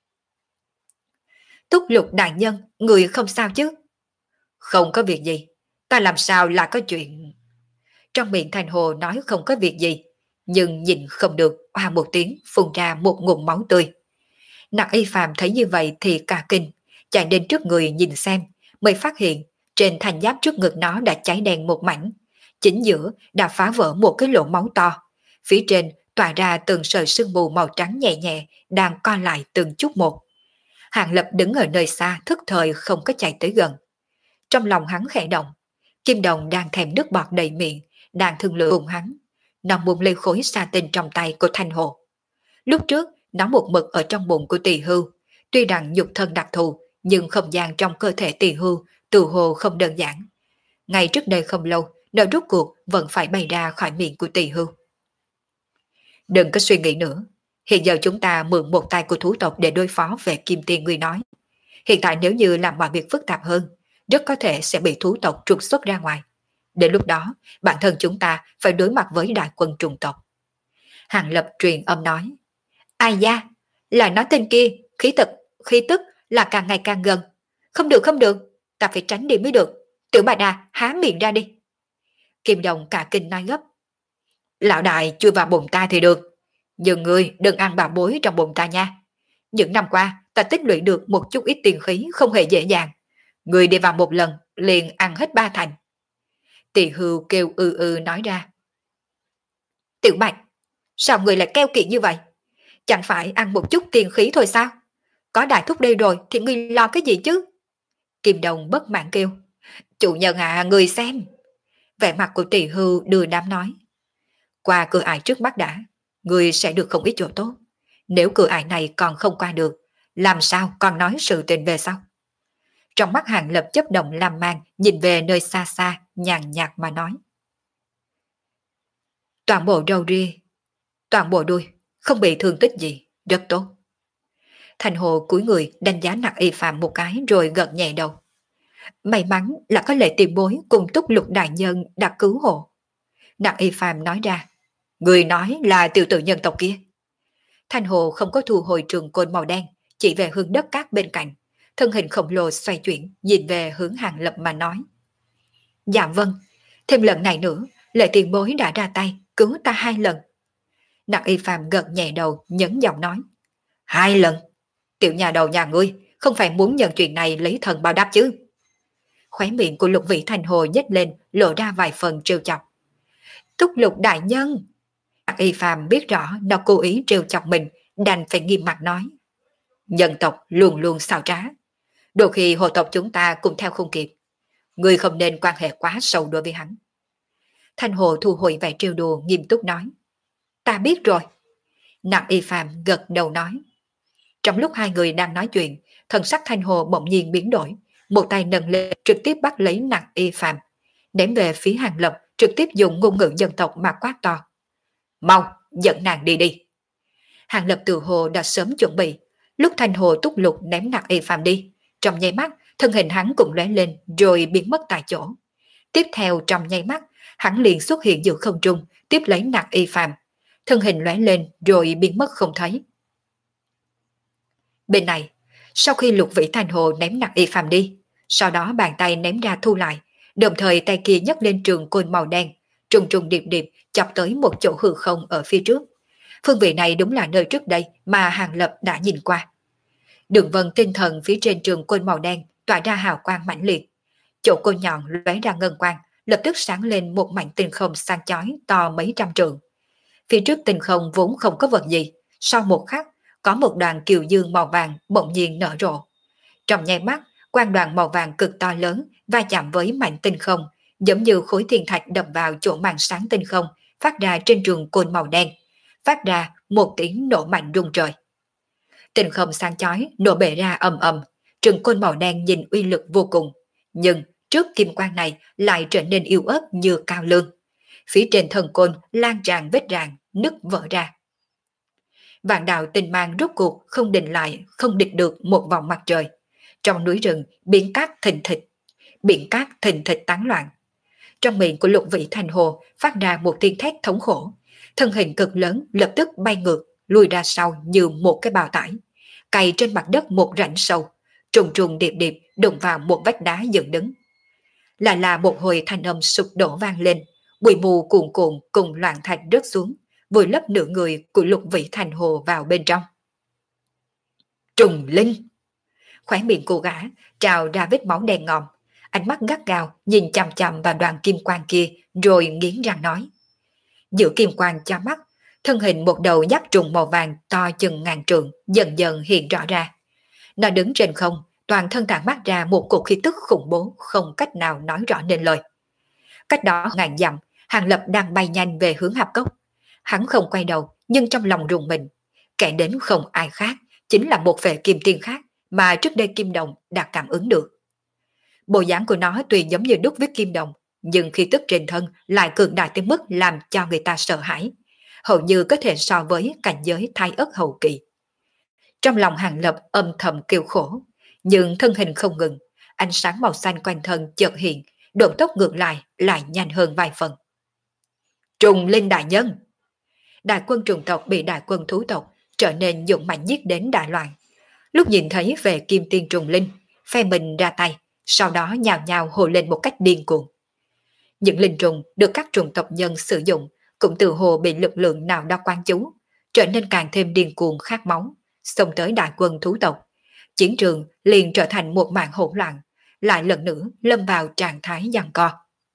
Speaker 1: Túc Lục đại nhân, người không sao chứ? Không có việc gì, ta làm sao là có chuyện. Trong miệng Thanh Hồ nói không có việc gì, nhưng nhìn không được, oa một tiếng phun ra một ngụm máu tươi. Nặc Y Phàm thấy như vậy thì cả kinh, chạy đến trước người nhìn xem, mới phát hiện trên thành giáp trước ngực nó đã cháy đen một mảnh, chính giữa đã phá vỡ một cái lỗ máu to, phía trên tỏa ra từng sợi sương mù màu trắng nhẹ nhẹ đang co lại từng chút một. Hàng Lập đứng ở nơi xa thức thời không có chạy tới gần. Trong lòng hắn khẽ động, Kim Đồng đang thèm nước bọt đầy miệng, đang thương lượng cùng hắn. Nó muốn lấy khối sa tinh trong tay của Thanh Hồ. Lúc trước, nó một mực ở trong bụng của Tỳ Hưu, tuy rằng nhục thân đặc thù, nhưng không gian trong cơ thể Tỳ Hưu tự hồ không đơn giản. Ngay trước đây không lâu, nó rút cuộc vẫn phải bày ra khỏi miệng của Tỳ Hưu. Đừng có suy nghĩ nữa, hiện giờ chúng ta mượn một tay của thú tộc để đối phó về Kim Tiên Ngươi nói. Hiện tại nếu như làm mọi việc phức tạp hơn, rất có thể sẽ bị thú tộc trục xuất ra ngoài. Đến lúc đó, bản thân chúng ta phải đối mặt với đại quân trùng tộc. Hàng Lập truyền âm nói: Ai da, là nói tên kia, khí tức, khí tức là càng ngày càng gần. Không được không được, ta phải tránh đi mới được. Tiểu Bà Đà, há miệng ra đi. Kim Đồng cả kinh nói gấp: Lão đại chui vào bụng ta thì được, nhưng ngươi đừng ăn bà bối trong bụng ta nha. Những năm qua ta tích lũy được một chút ít tiền khí không hề dễ dàng. Ngươi đi vào một lần liền ăn hết ba thành. Tỳ Hưu kêu ư ư nói ra: Tiểu Bạch, sao ngươi lại keo kiệt như vậy? Chẳng phải ăn một chút tiền khí thôi sao? Có đại thúc đây rồi thì ngươi lo cái gì chứ? Kim Đồng bất mãn kêu: Chủ nhân à, ngươi xem. Vẻ mặt của Tỳ Hưu đưa đám nói: Qua cửa ải trước mắt đã, ngươi sẽ được không ít chỗ tốt. Nếu cửa ải này còn không qua được, làm sao còn nói sự tình về sau? Trong mắt Hàng Lập chấp động làm mang, nhìn về nơi xa xa, nhàn nhạt mà nói: Toàn bộ đầu ria, toàn bộ đuôi, không bị thương tích gì, rất tốt. Thành Hồ cúi người đánh giá Nặc Y Phàm một cái rồi gật nhẹ đầu. May mắn là có Lệ Tiền Bối cùng Túc Lục đại nhân đã cứu hộ. Nặc Y Phàm nói ra: Người nói là tiểu tử nhân tộc kia. Thành Hồ không có thu hồi trường côn màu đen, chỉ về hướng đất cát bên cạnh. Thân hình khổng lồ xoay chuyển, nhìn về hướng Hàng Lập mà nói: Dạ vâng, thêm lần này nữa, Lệ Tiền Bối đã ra tay, cứu ta hai lần. Nặc Y Phàm gật nhẹ đầu, nhấn giọng nói: Hai lần? Tiểu nhà đầu nhà ngươi, không phải muốn nhận chuyện này lấy thần báo đáp chứ? Khóe miệng của Lục Vị Thành Hồ nhếch lên, lộ ra vài phần trêu chọc. Túc Lục đại nhân. Nặc Y Phàm biết rõ nó cố ý trêu chọc mình, đành phải nghiêm mặt nói: Nhân tộc luôn luôn xảo trá, đôi khi hồ tộc chúng ta cũng theo không kịp. Ngươi không nên quan hệ quá sâu đối với hắn. Thanh Hồ thu hồi vẻ trêu đùa nghiêm túc nói. Ta biết rồi. Nặc Y Phàm gật đầu nói. Trong lúc hai người đang nói chuyện, thần sắc Thanh Hồ bỗng nhiên biến đổi, một tay nâng lên trực tiếp bắt lấy Nặc Y Phàm, ném về phía Hàng Lập, trực tiếp dùng ngôn ngữ dân tộc mà quát to. Mau, dẫn nàng đi đi. Hàng Lập tự hồ đã sớm chuẩn bị, lúc Thanh Hồ túc lục ném Nặc Y Phàm đi, trong nháy mắt thân hình hắn cũng lóe lên rồi biến mất tại chỗ. Tiếp theo trong nháy mắt, hắn liền xuất hiện giữa không trung, tiếp lấy Nặc Y Phàm, thân hình lóe lên rồi biến mất không thấy. Bên này, sau khi Lục Vĩ Thanh Hồ ném Nặc Y Phàm đi, sau đó bàn tay ném ra thu lại, đồng thời tay kia nhấc lên trường côn màu đen, trùng trùng điệp điệp chọc tới một chỗ hư không ở phía trước. Phương vị này đúng là nơi trước đây mà Hàng Lập đã nhìn qua. Đường vân tinh thần phía trên trường côn màu đen tỏa ra hào quang mãnh liệt. Chỗ côn nhọn lóe ra ngân quang, lập tức sáng lên một mảnh tinh không sáng chói to mấy trăm trượng. Phía trước tinh không vốn không có vật gì, sau một khắc có một đoàn kiều dương màu vàng bỗng nhiên nở rộ. Trong nháy mắt, quang đoàn màu vàng cực to lớn va chạm với mảnh tinh không, giống như khối thiên thạch đập vào chỗ màn sáng tinh không, phát ra trên trường côn màu đen, phát ra một tiếng nổ mạnh rung trời. Tinh không sáng chói nổ bể ra ầm ầm, trường côn màu đen nhìn uy lực vô cùng, nhưng trước kim quang này lại trở nên yếu ớt như cao lương. Phía trên thần côn lan tràn vết rạn, nứt vỡ ra. Vạn đạo tinh mang rốt cuộc không định lại, không địch được một vòng mặt trời. Trong núi rừng, biển cát thình thịch, biển cát thình thịch tán loạn. Trong miệng của Lục Vĩ Thanh Hồ phát ra một tiếng thét thống khổ, thân hình cực lớn lập tức bay ngược, lùi ra sau như một cái bào tải, cày trên mặt đất một rãnh sâu, trùng trùng điệp điệp đụng vào một vách đá dựng đứng. Lại là một hồi thanh âm sụp đổ vang lên, bụi mù cuồn cuộn cùng loạn thạch rớt xuống, vùi lấp nửa người của Lục Vĩ Thanh Hồ vào bên trong. Trùng linh! Khóe miệng cô gã trào ra vết máu đen ngòm, ánh mắt gắt gao nhìn chằm chằm vào đoàn kim quang kia rồi nghiến răng nói. Giữa kim quang cho mắt, thân hình một đầu giáp trùng màu vàng to chừng ngàn trượng dần dần hiện rõ ra. Nó đứng trên không, toàn thân tản mát ra một cột khí tức khủng bố không cách nào nói rõ nên lời. Cách đó ngàn dặm, Hàng Lập đang bay nhanh về hướng hạp cốc. Hắn không quay đầu, nhưng trong lòng rùng mình. Kẻ đến không ai khác, chính là một vệ kim tiên khác mà trước đây Kim Đồng đã cảm ứng được. Bộ dáng của nó tuy giống như đúc với Kim Đồng, nhưng khi tức trên thân lại cường đại tới mức làm cho người ta sợ hãi, hầu như có thể so với cảnh giới Thái Ất hậu kỳ. Trong lòng Hàng Lập âm thầm kêu khổ, nhưng thân hình không ngừng, ánh sáng màu xanh quanh thân chợt hiện, độ tốc ngược lại lại nhanh hơn vài phần. Trùng linh đại nhân! Đại quân trùng tộc bị đại quân thú tộc trở nên dũng mạnh giết đến đại loạn. Lúc nhìn thấy về kim tiên trùng linh, phe mình ra tay, sau đó nhào nhào hồ lên một cách điên cuồng. Những linh trùng được các trùng tộc nhân sử dụng cũng từ hồ bị lực lượng nào đó quan chú, trở nên càng thêm điên cuồng khát máu, xông tới đại quân thú tộc. Chiến trường liền trở thành một màn hỗn loạn, lại lần nữa lâm vào trạng thái giằng co.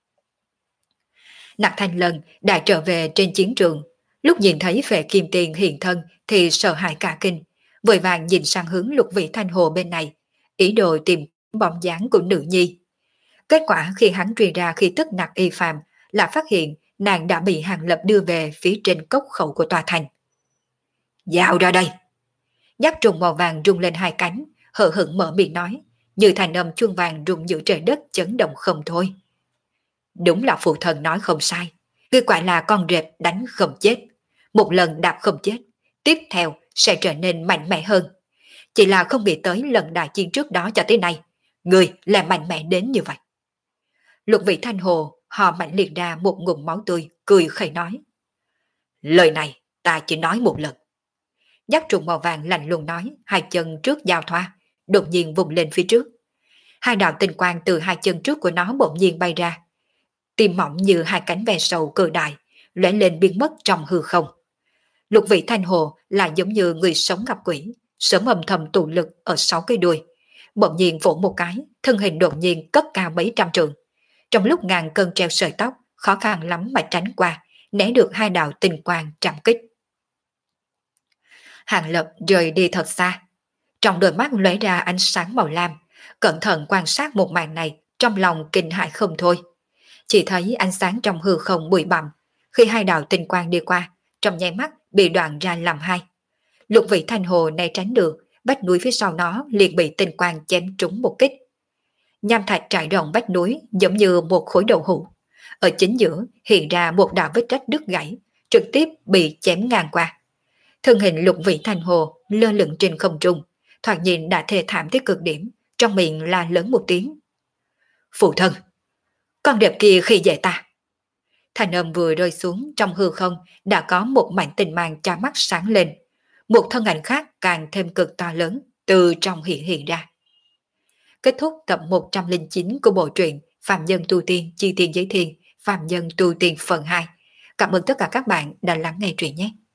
Speaker 1: Nặc Thanh Lân đã trở về trên chiến trường, lúc nhìn thấy Phệ Kim Tiên hiện thân thì sợ hãi cả kinh, vội vàng nhìn sang hướng Lục Vĩ Thanh Hồ bên này, ý đồ tìm bóng dáng của nữ nhi. Kết quả khi hắn truyền ra khi tức Nặc Y Phàm là phát hiện nàng đã bị Hàng Lập đưa về phía trên cốc khẩu của tòa thành. Giao ra đây! Giáp trùng màu vàng rung lên hai cánh, hờ hững mở miệng nói, như thành âm chuông vàng rung giữa trời đất chấn động không thôi. Đúng là phụ thần nói không sai, ngươi quả là con rệp đánh không chết, một lần đạp không chết, tiếp theo sẽ trở nên mạnh mẽ hơn. Chỉ là không nghĩ tới lần đại chiến trước đó cho tới nay, ngươi là mạnh mẽ đến như vậy. Lục Vĩ Thanh Hồ họ mạnh liệt ra một ngụm máu tươi, cười khẩy nói. Lời này ta chỉ nói một lần. Giáp trùng màu vàng lạnh lùng nói, hai chân trước giao thoa, đột nhiên vùng lên phía trước. Hai đạo tinh quang từ hai chân trước của nó bỗng nhiên bay ra, tim mỏng như hai cánh ve sầu cự đại, lóe lên biến mất trong hư không. Lục Vĩ Thanh Hồ là giống như người sống gặp quỷ, sớm âm thầm tụ lực ở sáu cây đuôi, bỗng nhiên vỗ một cái, thân hình đột nhiên cất cao mấy trăm trượng. Trong lúc ngàn cân treo sợi tóc, khó khăn lắm mà tránh qua, né được hai đạo tinh quang trảm kích. Hàng Lập rời đi thật xa, trong đôi mắt lóe ra ánh sáng màu lam, cẩn thận quan sát một màn này trong lòng kinh hãi không thôi. Chỉ thấy ánh sáng trong hư không bụi bặm, khi hai đạo tinh quang đi qua, trong nháy mắt bị đoạn ra làm hai. Lục vị thanh hồ này tránh được, vách núi phía sau nó liền bị tinh quang chém trúng một kích. Nham thạch trải rộng vách núi giống như một khối đậu hũ. Ở chính giữa hiện ra một đạo vết rách đứt gãy, trực tiếp bị chém ngang qua. Thân hình lục vị thanh hồ lơ lửng trên không trung, thoạt nhìn đã thê thảm tới cực điểm, trong miệng la lớn một tiếng. Phụ thân, con đẹp kia khi dễ ta. Thành âm vừa rơi xuống trong hư không đã có một mảnh tình mang cha mắt sáng lên. Một thân ảnh khác càng thêm cực to lớn từ trong hiện hiện ra. Kết thúc tập một trăm lẻ chín của bộ truyện Phạm Nhân Tu Tiên Chi Tiên Giới Thiên, Phạm Nhân Tu Tiên phần hai. Cảm ơn tất cả các bạn đã lắng nghe truyện nhé.